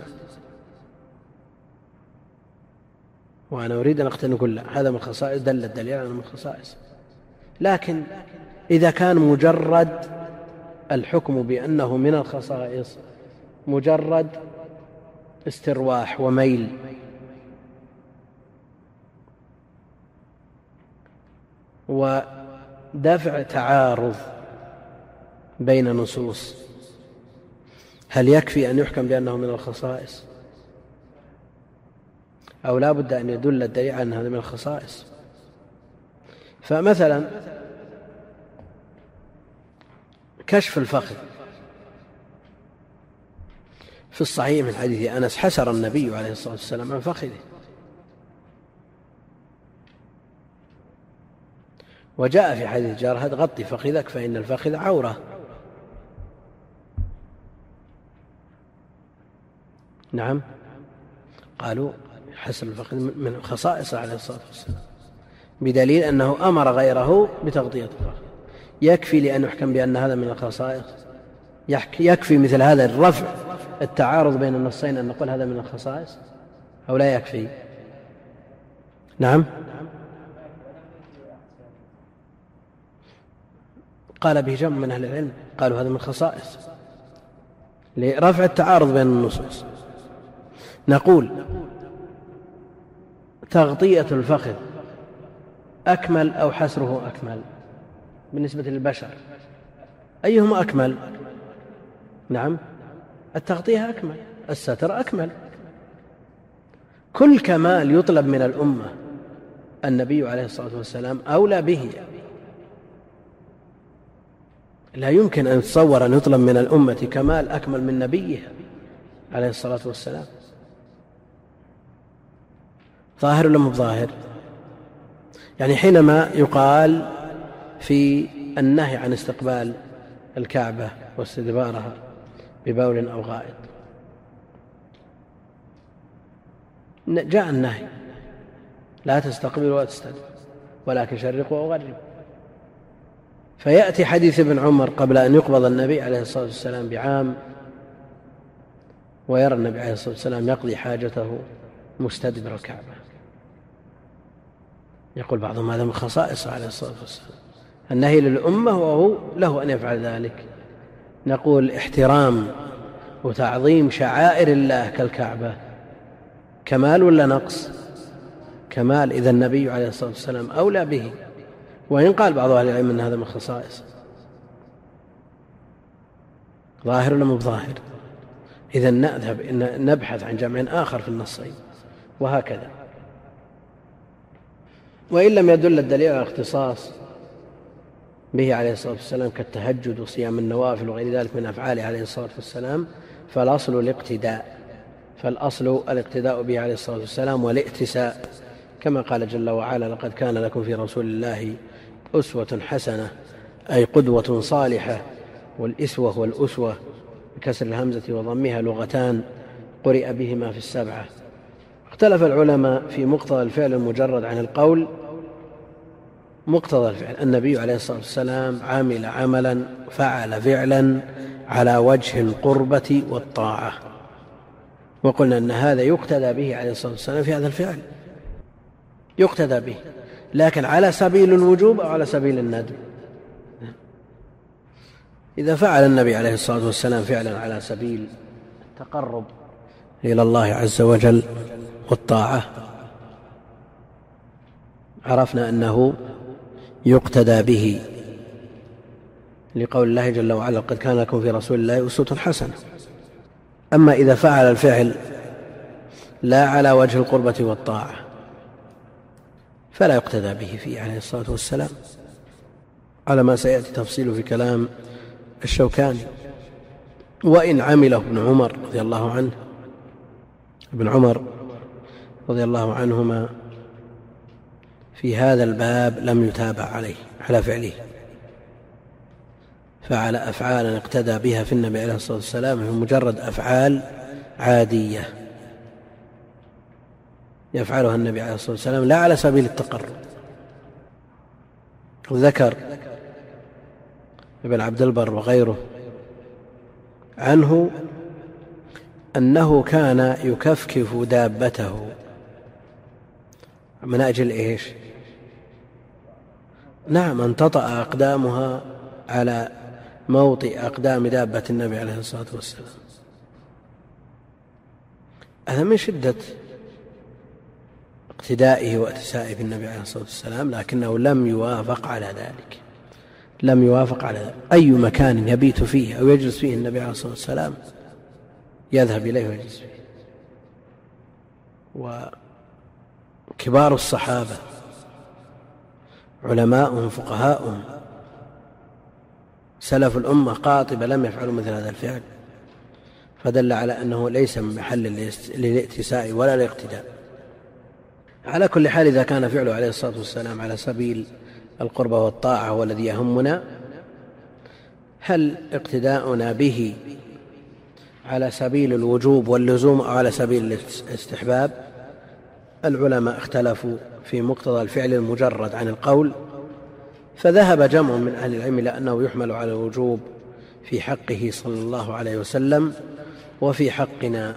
وأنا أريد أن أقتني، نقول لا، هذا من خصائص، دل الدليل على من خصائص. لكن إذا كان مجرد الحكم بأنه من الخصائص مجرد استرواح وميل ودفع تعارض بين نصوص، هل يكفي أن يحكم بأنه من الخصائص أو لا بد أن يدل الدليل على أن هذا من الخصائص؟ فمثلا كشف الفخذ في الصحيح من حديث أنس حسر النبي عليه الصلاة والسلام عن فخذه، وجاء في حديث جارهد غطي فخذك فإن الفخذ عورة. نعم، قالوا حسر الفخذ من خصائصه عليه الصلاة والسلام، بدليل أنه أمر غيره بتغطية الفخذ. يكفي لأن يحكم بأن هذا من الخصائص؟ يكفي مثل هذا الرفع التعارض بين النصين أن نقول هذا من الخصائص أو لا يكفي؟ نعم، قال به جمع من أهل العلم، قالوا هذا من الخصائص لرفع التعارض بين النصوص. نقول تغطية الفخذ أكمل أو حسره أكمل بالنسبة للبشر؟ أيهما أكمل؟ نعم، التغطية أكمل، الستر أكمل. كل كمال يطلب من الأمة النبي عليه الصلاة والسلام أولى به. لا يمكن أن يتصور أن يطلب من الأمة كمال أكمل من نبيها عليه الصلاة والسلام. ظاهر ولا مو ظاهر؟ يعني حينما يقال في النهي عن استقبال الكعبة واستدبارها ببول أو غائط، جاء النهي لا تستقبلوا ولا تستدبروا ولكن شرقوا أو غربوا، فيأتي حديث ابن عمر قبل أن يقبض النبي عليه الصلاة والسلام بعام ويرى النبي عليه الصلاة والسلام يقضي حاجته مستدبر الكعبة. يقول بعضهم هذا من خصائصه عليه الصلاة والسلام، النهي للأمة وهو له أن يفعل ذلك. نقول احترام وتعظيم شعائر الله كالكعبة كمال ولا نقص؟ كمال، إذا النبي عليه الصلاة والسلام أولى به، وإن قال بعض أهل العلم أن هذا من خصائص. ظاهر ولا مو ظاهر؟ إذا نذهب إن نبحث عن جمع آخر في النصين، وهكذا. وإن لم يدل الدليل على اختصاص به عليه الصلاة والسلام كالتهجد وصيام النوافل وغير ذلك من أفعاله عليه الصلاة والسلام، فالأصل الاقتداء فالأصل الاقتداء به عليه الصلاة والسلام والائتساء، كما قال جل وعلا لقد كان لكم في رسول الله أسوة حسنة، أي قدوة صالحة. والإسوة والأسوة بكسر الهمزة وضمها لغتان قرئ بهما في السبعة. اختلف العلماء في مقتضى الفعل المجرد عن القول. مقتضى الفعل النبي عليه الصلاة والسلام عمل عملا فعل فعلا على وجه القربة والطاعة، وقلنا أن هذا يقتدى به عليه الصلاة والسلام في هذا الفعل، يقتدى به، لكن على سبيل الوجوب أو على سبيل الندب. إذا فعل النبي عليه الصلاة والسلام فعلا على سبيل التقرب إلى الله عز وجل والطاعة، عرفنا أنه يقتدى به لقول الله جل وعلا قد كان لكم في رسول الله أسوة حسنة. أما إذا فعل الفعل لا على وجه القربة والطاعة فلا يقتدى به فيه عليه الصلاة والسلام، على ما سيأتي تفصيله في كلام الشوكاني. وإن عمله ابن عمر رضي الله عنه ابن عمر رضي الله عنهما في هذا الباب لم يتابع عليه على فعله، فعل أفعالا اقتدى بها في النبي عليه الصلاة والسلام هي مجرد أفعال عادية، يفعلها النبي عليه الصلاة والسلام لا على سبيل التقرب. وذكر ابن عبد البر وغيره عنه أنه كان يكفكف دابته من أجل إيش؟ نعم، أن تطأ أقدامها على موطئ أقدام دابة النبي عليه الصلاة والسلام. هذا من شدة اقتدائه واتسائه بالنبي عليه الصلاة والسلام، لكنه لم يوافق على ذلك، لم يوافق على ذلك. أي مكان يبيت فيه أو يجلس فيه النبي عليه الصلاة والسلام يذهب إليه ويجلس فيه. وكبار الصحابة علماؤهم فقهاؤهم سلف الأمة قاطبة لم يفعلوا مثل هذا الفعل، فدل على أنه ليس من محل للاتساء ولا الاقتداء. على كل حال، إذا كان فعله عليه الصلاة والسلام على سبيل القربة والطاعة هو الذي يهمنا، هل اقتداؤنا به على سبيل الوجوب واللزوم أو على سبيل الاستحباب؟ العلماء اختلفوا في مقتضى الفعل المجرد عن القول، فذهب جمع من أهل العلم إلى أنه يحمل على الوجوب في حقه صلى الله عليه وسلم وفي حقنا،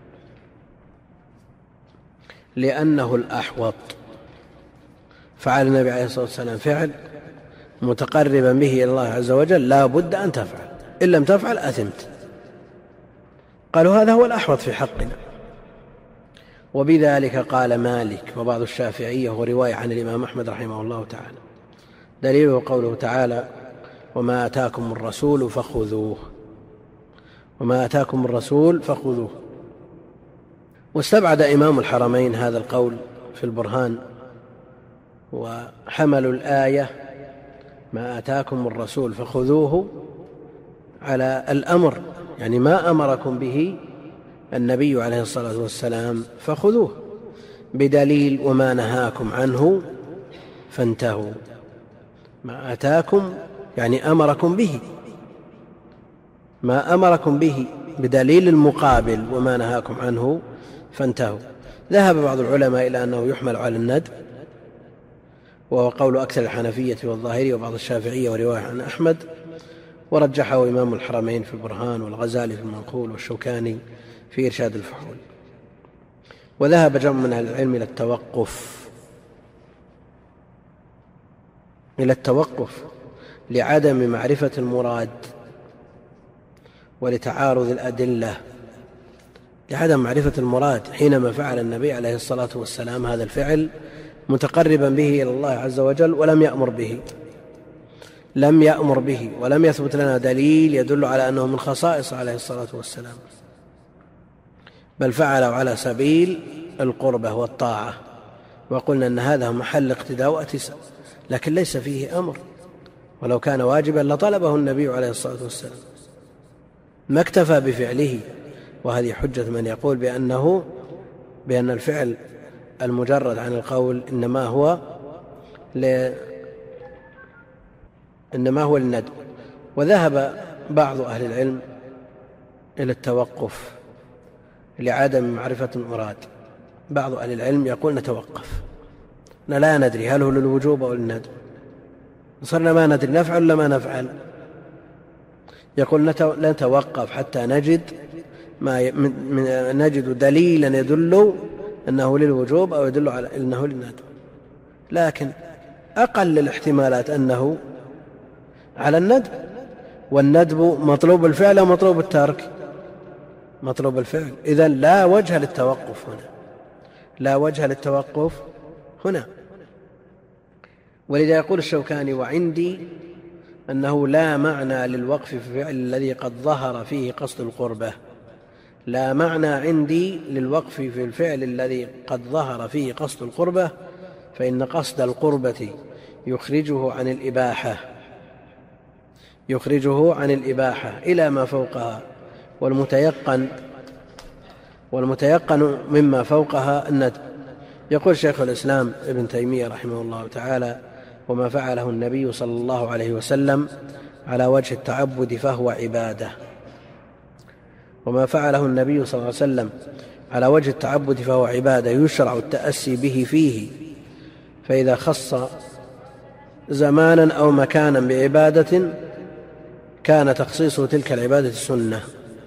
لأنه الأحوط. فعل النبي عليه الصلاة والسلام فعل متقربا به إلى الله عز وجل لا بد أن تفعل، إن لم تفعل أثمت. قالوا هذا هو الأحوط في حقنا، وبذلك قال مالك وبعض الشافعية ورواية عن الإمام أحمد رحمه الله تعالى. دليله قوله تعالى: وما آتاكم الرسول فخذوه، وما آتاكم الرسول فخذوه. واستبعد إمام الحرمين هذا القول في البرهان، وحملوا الآية ما آتاكم الرسول فخذوه على الأمر، يعني ما أمركم به النبي عليه الصلاة والسلام فخذوه، بدليل وما نهاكم عنه فانتهوا. ما آتاكم يعني أمركم به، ما أمركم به بدليل المقابل وما نهاكم عنه فانتهوا. ذهب بعض العلماء إلى أنه يحمل على الندب، وهو قول أكثر الحنفية والظاهرية وبعض الشافعية ورواية عن أحمد، ورجحه إمام الحرمين في البرهان والغزالي في المنقول والشوكاني في إرشاد الفحول. وذهب جمع من أهل العلم إلى التوقف إلى التوقف لعدم معرفة المراد ولتعارض الأدلة، لعدم معرفة المراد حينما فعل النبي عليه الصلاة والسلام هذا الفعل متقربا به إلى الله عز وجل ولم يأمر به، لم يأمر به ولم يثبت لنا دليل يدل على أنه من خصائص عليه الصلاة والسلام، بل فعله على سبيل القربة والطاعة، وقلنا أن هذا محل اقتداء واتساع، لكن ليس فيه أمر، ولو كان واجبا لطلبه النبي عليه الصلاة والسلام، ما اكتفى بفعله. وهذه حجة من يقول بأنه بأن الفعل المجرد عن القول إنما هو ل... إنما هو للندب. وذهب بعض أهل العلم إلى التوقف لعدم معرفة المراد. بعض أهل العلم يقول نتوقف، لا ندري هل هو للوجوب أو للندب، صرنا ما ندري نفعل ولا ما نفعل. يقول نتوقف حتى نجد ما من نجد دليلا يدل أنه للوجوب أو يدل على أنه للندب، لكن أقل الاحتمالات أنه على الندب، والندب مطلوب الفعل ومطلوب الترك، مطلوب الفعل، إذن لا وجه للتوقف هنا، لا وجه للتوقف هنا. ولذا يقول الشوكاني: وعندي أنه لا معنى للوقف في فعل الذي قد ظهر فيه قصد القربة، لا معنى عندي للوقف في الفعل الذي قد ظهر فيه قصد القربة، فإن قصد القربة يخرجه عن الإباحة يخرجه عن الإباحة إلى ما فوقها، والمتيقن والمتيقن مما فوقها الندب. يقول شيخ الإسلام ابن تيمية رحمه الله تعالى: وما فعله النبي صلى الله عليه وسلم على وجه التعبد فهو عبادة، وما فعله النبي صلى الله عليه وسلم على وجه التعبد فهو عبادة يشرع التأسي به فيه، فإذا خص زمانا أو مكانا بعبادة كان تخصيصه تلك العبادة سنة.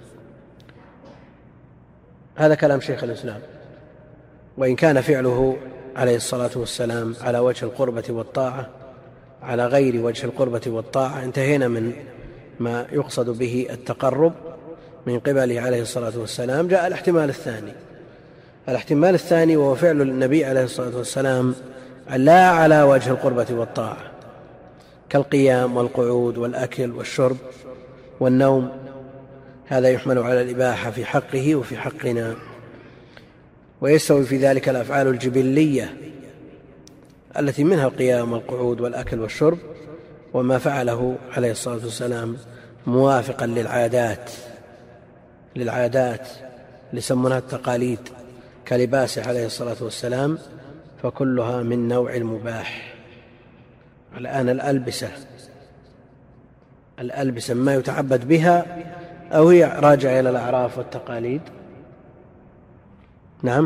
هذا كلام شيخ الإسلام، وإن كان فعله عليه الصلاة والسلام على وجه القربة والطاعة على غير وجه القربة والطاعة انتهينا من ما يقصد به التقرب من قبله عليه الصلاة والسلام. جاء الاحتمال الثاني الاحتمال الثاني وهو فعل النبي عليه الصلاة والسلام لا على وجه القربة والطاعة، كالقيام والقعود والأكل والشرب والنوم، هذا يحمل على الإباحة في حقه وفي حقنا. ويستوي في ذلك الأفعال الجبلية التي منها القيام والقعود والأكل والشرب، وما فعله عليه الصلاة والسلام موافقا للعادات للعادات لسمونها التقاليد كلباسه عليه الصلاة والسلام، فكلها من نوع المباح. الآن الألبسة الألبسة ما يتعبد بها أو هي راجعة إلى الأعراف والتقاليد؟ نعم،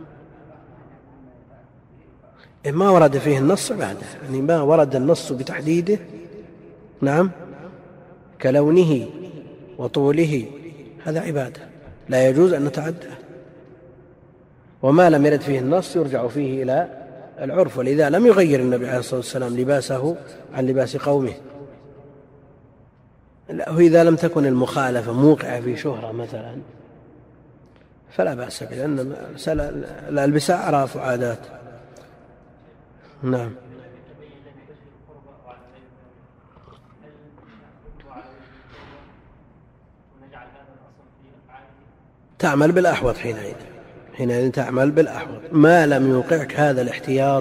ما ورد فيه النص بعده، يعني ما ورد النص بتحديده. نعم، كلونه وطوله هذا عبادة لا يجوز أن نتعدى، وما لم يرد فيه النص يرجع فيه إلى العرف، ولذا لم يغير النبي عليه الصلاة والسلام لباسه عن لباس قومه. وإذا لم تكن المخالفة موقعة في شهرة مثلا فلا بأس به، لأن الألبسة أعراف وعادات. نعم، تعمل بالأحوط حينئذ حينئذ تعمل بالأحوط ما لم يوقعك هذا الاحتياط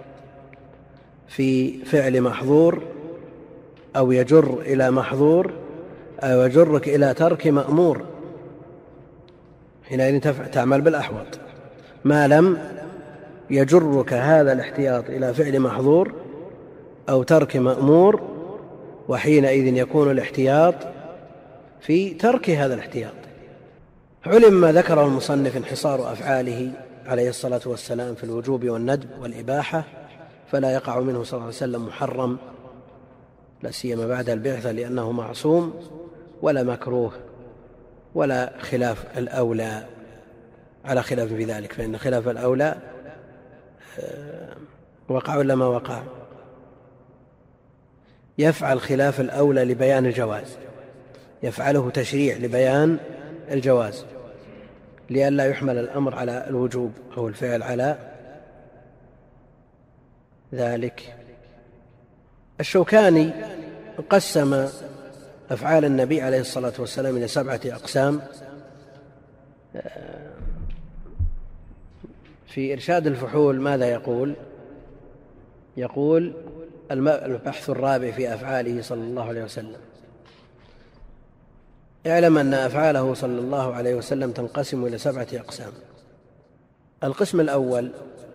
في فعل محظور أو يجر إلى محظور أو يجرك إلى ترك مأمور، حينئذ تعمل بالأحوط. ما لم يجرك هذا الاحتياط إلى فعل محظور أو ترك مأمور، وحينئذ يكون الاحتياط في ترك هذا الاحتياط. علم ما ذكره المصنف انحصار أفعاله عليه الصلاة والسلام في الوجوب والندب والإباحة، فلا يقع منه صلى الله عليه وسلم محرم لا سيما بعد البعثة، لأنه معصوم، ولا مكروه، ولا خلاف الأولى على خلاف في ذلك، فإن خلاف الأولى وقع ولا ما وقع. يفعل خلاف الأولى لبيان الجواز، يفعله تشريع لبيان الجواز، لئلا يحمل الأمر على الوجوب أو الفعل على ذلك. الشوكاني قسم أفعال النبي عليه الصلاة والسلام إلى سبعة أقسام في إرشاد الفحول. ماذا يقول؟ يقول البحث الرابع في أفعاله صلى الله عليه وسلم: اعلم أن أفعاله صلى الله عليه وسلم تنقسم إلى سبعة أقسام. القسم الأول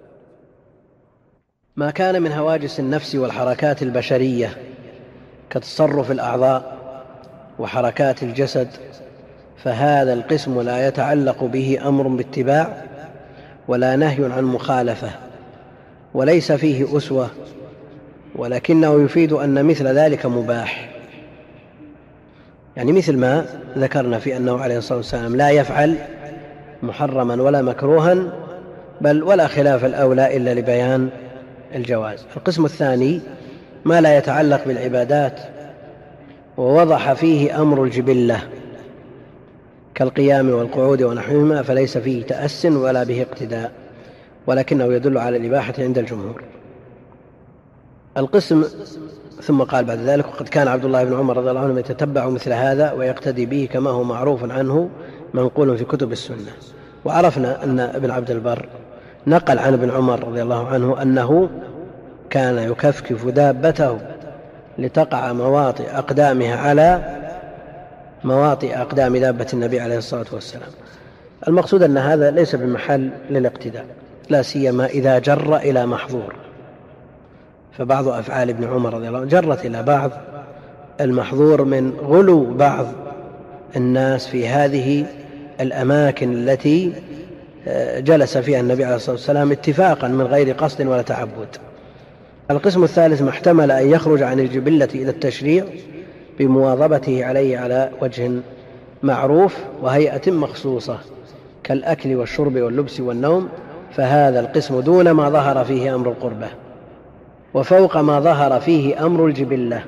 ما كان من هواجس النفس والحركات البشرية كتصرف الأعضاء وحركات الجسد، فهذا القسم لا يتعلق به أمر باتباع ولا نهي عن مخالفة، وليس فيه أسوة، ولكنه يفيد أن مثل ذلك مباح. يعني مثل ما ذكرنا في أنه عليه الصلاة والسلام لا يفعل محرما ولا مكروها، بل ولا خلاف الأولى إلا لبيان الجواز. القسم الثاني ما لا يتعلق بالعبادات ووضح فيه أمر الجبلة كالقيام والقعود ونحوهما، فليس فيه تأس ولا به اقتداء، ولكنه يدل على الإباحة عند الجمهور. القسم ثم قال بعد ذلك: وقد كان عبد الله بن عمر رضي الله عنه يتتبع مثل هذا ويقتدي به كما هو معروف عنه منقول في كتب السنة. وعرفنا أن ابن عبد البر نقل عن ابن عمر رضي الله عنه أنه كان يكفكف دابته لتقع مواطئ أقدامها على مواطئ أقدام دابة النبي عليه الصلاة والسلام. المقصود أن هذا ليس بمحل للاقتداء، لا سيما إذا جر إلى محظور، فبعض أفعال ابن عمر رضي الله عنه جرت إلى بعض المحظور من غلو بعض الناس في هذه الأماكن التي جلس فيها النبي عليه الصلاة والسلام اتفاقا من غير قصد ولا تعبد. القسم الثالث ما احتمل أن يخرج عن الجبلة إلى التشريع بمواظبته عليه على وجه معروف وهيئة مخصوصة كالأكل والشرب واللبس والنوم، فهذا القسم دون ما ظهر فيه أمر القربة وفوق ما ظهر فيه أمر الجبلة.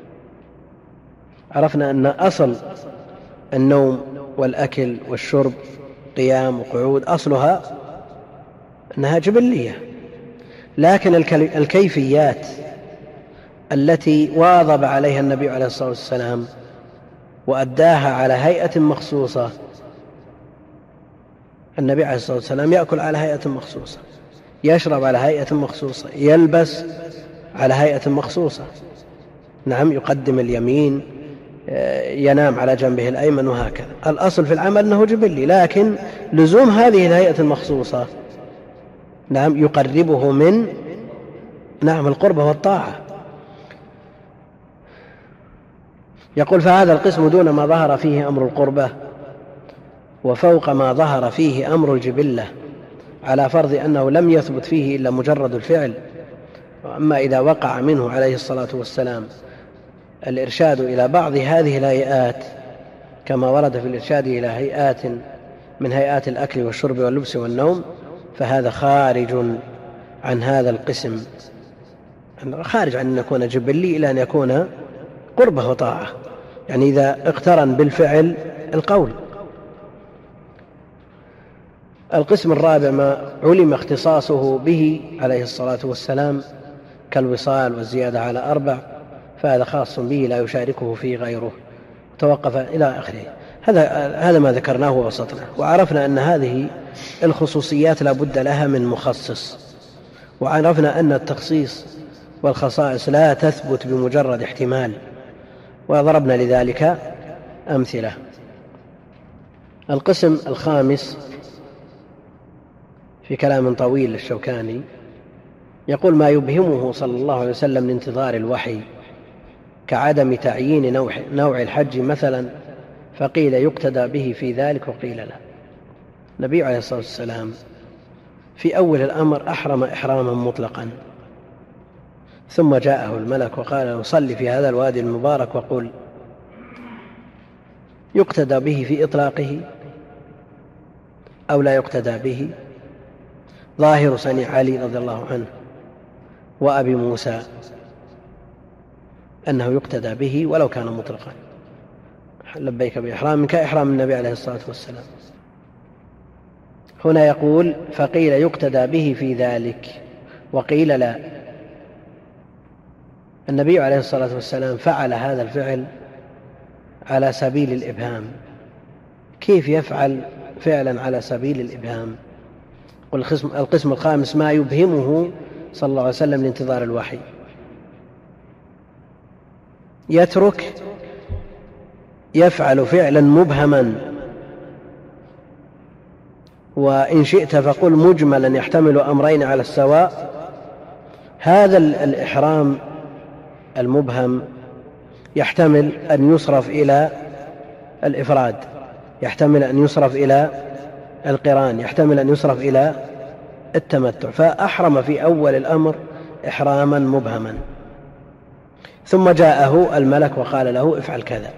عرفنا أن أصل النوم والأكل والشرب قيام وقعود أصلها أنها جبلية، لكن الكيفيات التي واظب عليها النبي عليه الصلاة والسلام وأداها على هيئة مخصوصة، النبي عليه الصلاة والسلام يأكل على هيئة مخصوصة، يشرب على هيئة مخصوصة، يلبس على هيئة مخصوصة، نعم، يقدم اليمين، ينام على جنبه الأيمن، وهكذا. الأصل في العمل أنه جبلي، لكن لزوم هذه الهيئة المخصوصة نعم يقربه من نعم القربة والطاعة. يقول فهذا القسم دون ما ظهر فيه أمر القربة وفوق ما ظهر فيه أمر الجبلة، على فرض أنه لم يثبت فيه إلا مجرد الفعل. وأما إذا وقع منه عليه الصلاة والسلام الإرشاد إلى بعض هذه الهيئات كما ورد في الإرشاد إلى هيئات من هيئات الأكل والشرب واللبس والنوم، فهذا خارج عن هذا القسم، خارج عن أن يكون جبلي إلى أن يكون قربة وطاعة، يعني إذا اقترن بالفعل القول. القسم الرابع ما علم اختصاصه به عليه الصلاة والسلام كالوصال والزيادة على أربع، فهذا خاص به لا يشاركه فيه غيره، توقف إلى آخره. هذا هذا ما ذكرناه ووسطنا، وعرفنا أن هذه الخصوصيات لا بد لها من مخصص، وعرفنا أن التخصيص والخصائص لا تثبت بمجرد احتمال، وضربنا لذلك أمثلة. القسم الخامس في كلام طويل للشوكاني يقول ما يبهمه صلى الله عليه وسلم لانتظار الوحي كعدم تعيين نوع, نوع الحج مثلا، فقيل يقتدى به في ذلك وقيل لا. النبي عليه الصلاة والسلام في أول الأمر أحرم إحراما مطلقا، ثم جاءه الملك وقال له صل في هذا الوادي المبارك وقل، يقتدى به في إطلاقه أو لا يقتدى به؟ ظاهر صنيع علي رضي الله عنه وأبي موسى أنه يقتدى به ولو كان مطلقا، لبيك بإحرام كإحرام النبي عليه الصلاة والسلام. هنا يقول فقيل يقتدى به في ذلك وقيل لا. النبي عليه الصلاة والسلام فعل هذا الفعل على سبيل الإبهام. كيف يفعل فعلا على سبيل الإبهام؟ القسم الخامس ما يبهمه صلى الله عليه وسلم لانتظار الوحي، يترك يفعل فعلا مبهما، وإن شئت فقل مجملا يحتمل أمرين على السواء. هذا الإحرام المبهم يحتمل أن يصرف إلى الإفراد، يحتمل أن يصرف إلى القران، يحتمل أن يصرف إلى التمتع، فأحرم في أول الأمر إحراما مبهما، ثم جاءه الملك وقال له افعل كذا.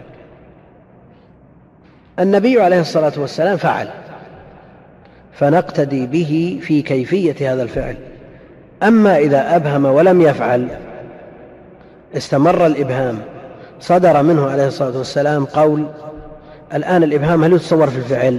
النبي عليه الصلاة والسلام فعل، فنقتدي به في كيفية هذا الفعل. أما إذا أبهم ولم يفعل استمر الإبهام، صدر منه عليه الصلاة والسلام قول. الآن الإبهام هل يتصور في الفعل؟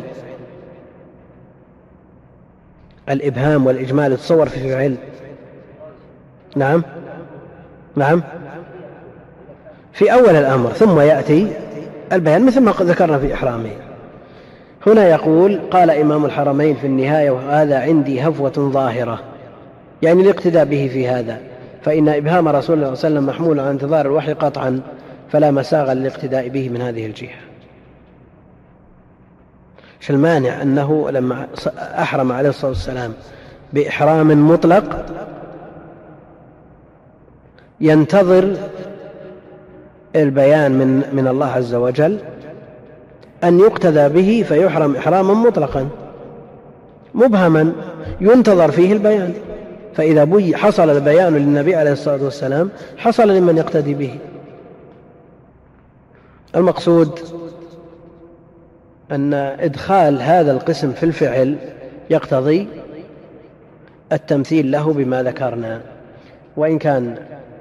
الإبهام والإجمال يتصور في الفعل؟ نعم نعم في أول الأمر، ثم يأتي البيان مثل ما ذكرنا في إحرامه. هنا يقول قال إمام الحرمين في النهاية وهذا عندي هفوة ظاهرة، يعني الاقتداء به في هذا، فإن إبهام رسول الله صلى الله عليه وسلم محمول على انتظار الوحي قطعا، فلا مساغ للاقتداء به من هذه الجهة. ايش المانع أنه لما أحرم عليه الصلاة والسلام بإحرام مطلق ينتظر البيان من من الله عز وجل أن يقتدى به فيحرم إحراما مطلقا، مبهما ينتظر فيه البيان، فإذا بي حصل البيان للنبي عليه الصلاة والسلام حصل لمن يقتدي به. المقصود أن إدخال هذا القسم في الفعل يقتضي التمثيل له بما ذكرنا، وإن كان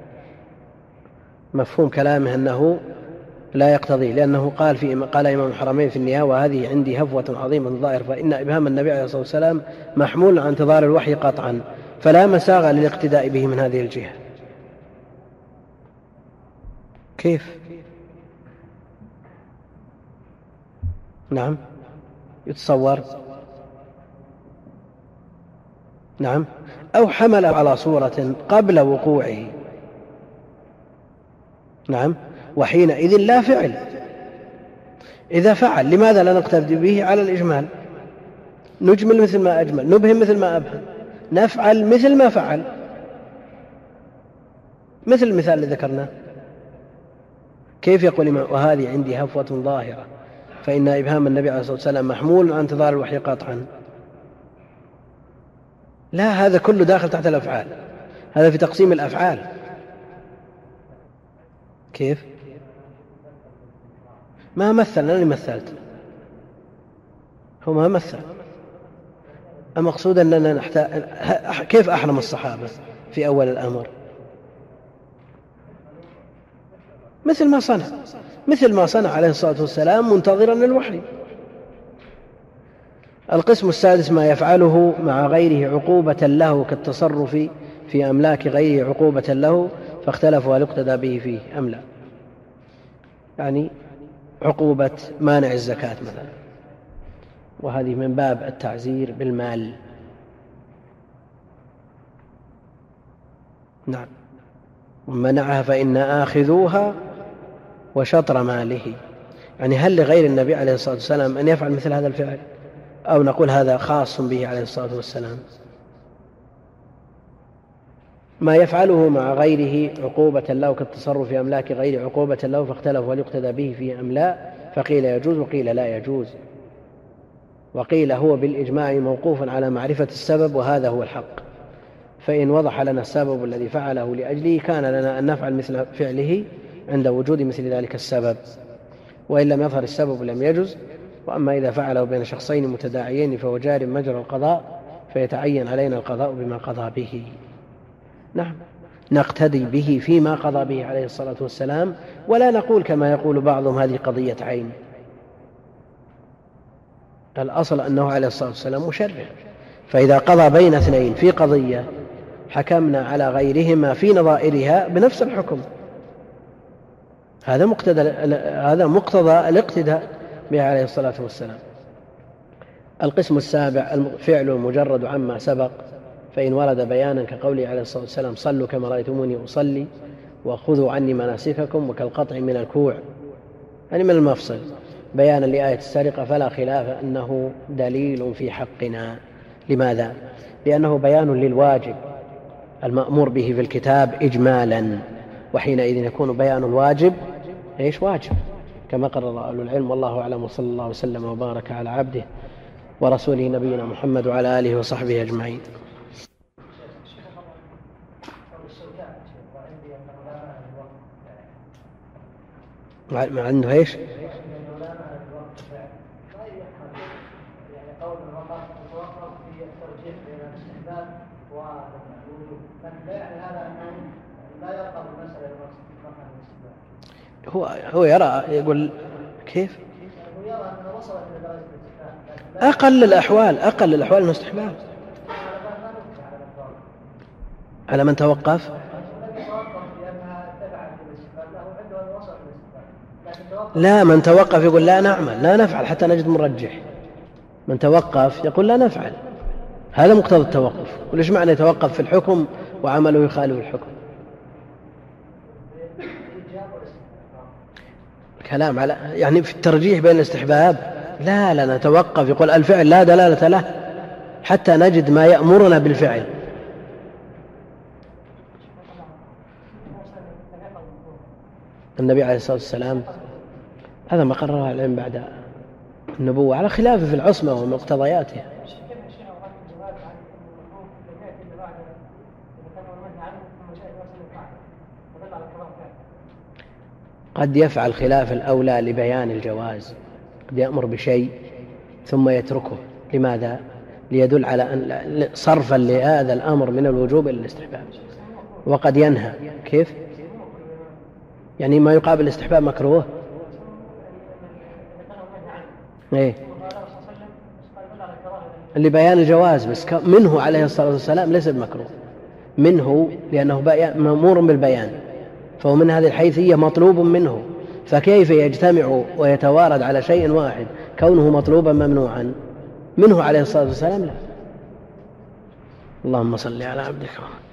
مفهوم كلامه أنه لا يقتضي، لأنه قال في قال إمام الحرمين في النهاية: وهذه عندي هفوة عظيمة ظاهر، فإن إبهام النبي عليه الصلاة والسلام محمول عن انتظار الوحي قطعا، فلا مساغ للاقتداء به من هذه الجهة. كيف؟ نعم يتصور. نعم، أو حمل على صورة قبل وقوعه. نعم، وحينئذ لا فعل. إذا فعل لماذا لا نقتدي به على الإجمال؟ نجمل مثل ما أجمل، نبهم مثل ما أبهم، نفعل مثل ما فعل، مثل المثال اللي ذكرناه. كيف يقول إمام وهذه عندي هفوة ظاهرة فإن إبهام النبي عليه الصلاة والسلام محمول عن انتظار الوحي قطعا؟ لا، هذا كله داخل تحت الأفعال، هذا في تقسيم الأفعال. كيف؟ ما مثل، أنا اللي مثلت، هو ما مثل. المقصود أننا نحتاج. كيف أحرم الصحابة في أول الأمر؟ مثل ما صنع مثل ما صنع عليه الصلاة والسلام منتظرا للوحي. القسم السادس: ما يفعله مع غيره عقوبة له كالتصرف في أملاك غيره عقوبة له، فاختلفوا هل يقتدى به فيه أم لا. يعني عقوبة مانع الزكاة مثلا، وهذه من باب التعزير بالمال. نعم، ومنعها فإن آخذوها وشطر ماله. يعني هل لغير النبي عليه الصلاة والسلام أن يفعل مثل هذا الفعل، أو نقول هذا خاص به عليه الصلاة والسلام؟ ما يفعله مع غيره عقوبة له كالتصرف في أملاك غيره عقوبة له، فاختلفوا هل يقتدى به فيه أم لا، فقيل يجوز وقيل لا يجوز، وقيل هو بالإجماع موقوف على معرفة السبب، وهذا هو الحق. فإن وضح لنا السبب الذي فعله لأجله كان لنا أن نفعل مثل فعله عند وجود مثل ذلك السبب، وإن لم يظهر السبب لم يجز. وأما إذا فعله بين شخصين متداعيين فهو جار مجرى القضاء، فيتعين علينا القضاء بما قضى به. نعم، نقتدي به فيما قضى به عليه الصلاة والسلام، ولا نقول كما يقول بعضهم هذه قضية عين. الأصل أنه عليه الصلاة والسلام مشرع، فإذا قضى بين اثنين في قضية حكمنا على غيرهما في نظائرها بنفس الحكم. هذا مقتضى هذا مقتضى الاقتداء به عليه الصلاة والسلام. القسم السابع: الفعل المجرد عما سبق، فإن ورد بيانا كقوله عليه الصلاة والسلام: صلوا كما رأيتموني أصلي، وخذوا عني مناسككم، وكالقطع من الكوع، يعني من المفصل، بيانا لآية السرقة، فلا خلاف أنه دليل في حقنا. لماذا؟ لأنه بيان للواجب المأمور به في الكتاب إجمالا، وحينئذ يكون بيان الواجب إيش واجب، كما قرر أهل العلم. والله أعلم، وصلى الله وسلم وبارك على عبده ورسوله نبينا محمد وعلى آله وصحبه أجمعين. ما عنده إيش؟ هو هو يرى يقول كيف؟ أقل الأحوال أقل الأحوال أنه استحباب على من توقف. لا، من توقف يقول لا نعمل لا نفعل حتى نجد مرجح. من توقف يقول لا نفعل، هذا مقتضى التوقف. وليش معنى يتوقف في الحكم وعمله يخالف الحكم؟ كلام على يعني في الترجيح بين الاستحباب. لا لا نتوقف، يقول الفعل لا دلالة له حتى نجد ما يأمرنا بالفعل. النبي عليه الصلاة والسلام هذا ما قرره العلم بعد النبوة على خلافه في العصمة ومقتضياتها. قد يفعل خلاف الأولى لبيان الجواز، قد يأمر بشيء ثم يتركه. لماذا؟ ليدل على أن صرفا لهذا الأمر من الوجوب إلى الاستحباب. وقد ينهى. كيف؟ يعني ما يقابل الاستحباب مكروه. ايه لبيان الجواز، بس منه عليه الصلاة والسلام ليس بمكروه، منه لأنه مأمور بالبيان، فهو من هذه الحيثية مطلوب منه، فكيف يجتمع ويتوارد على شيء واحد كونه مطلوبا ممنوعا؟ منه عليه الصلاة والسلام لا. اللهم صل على عبدك.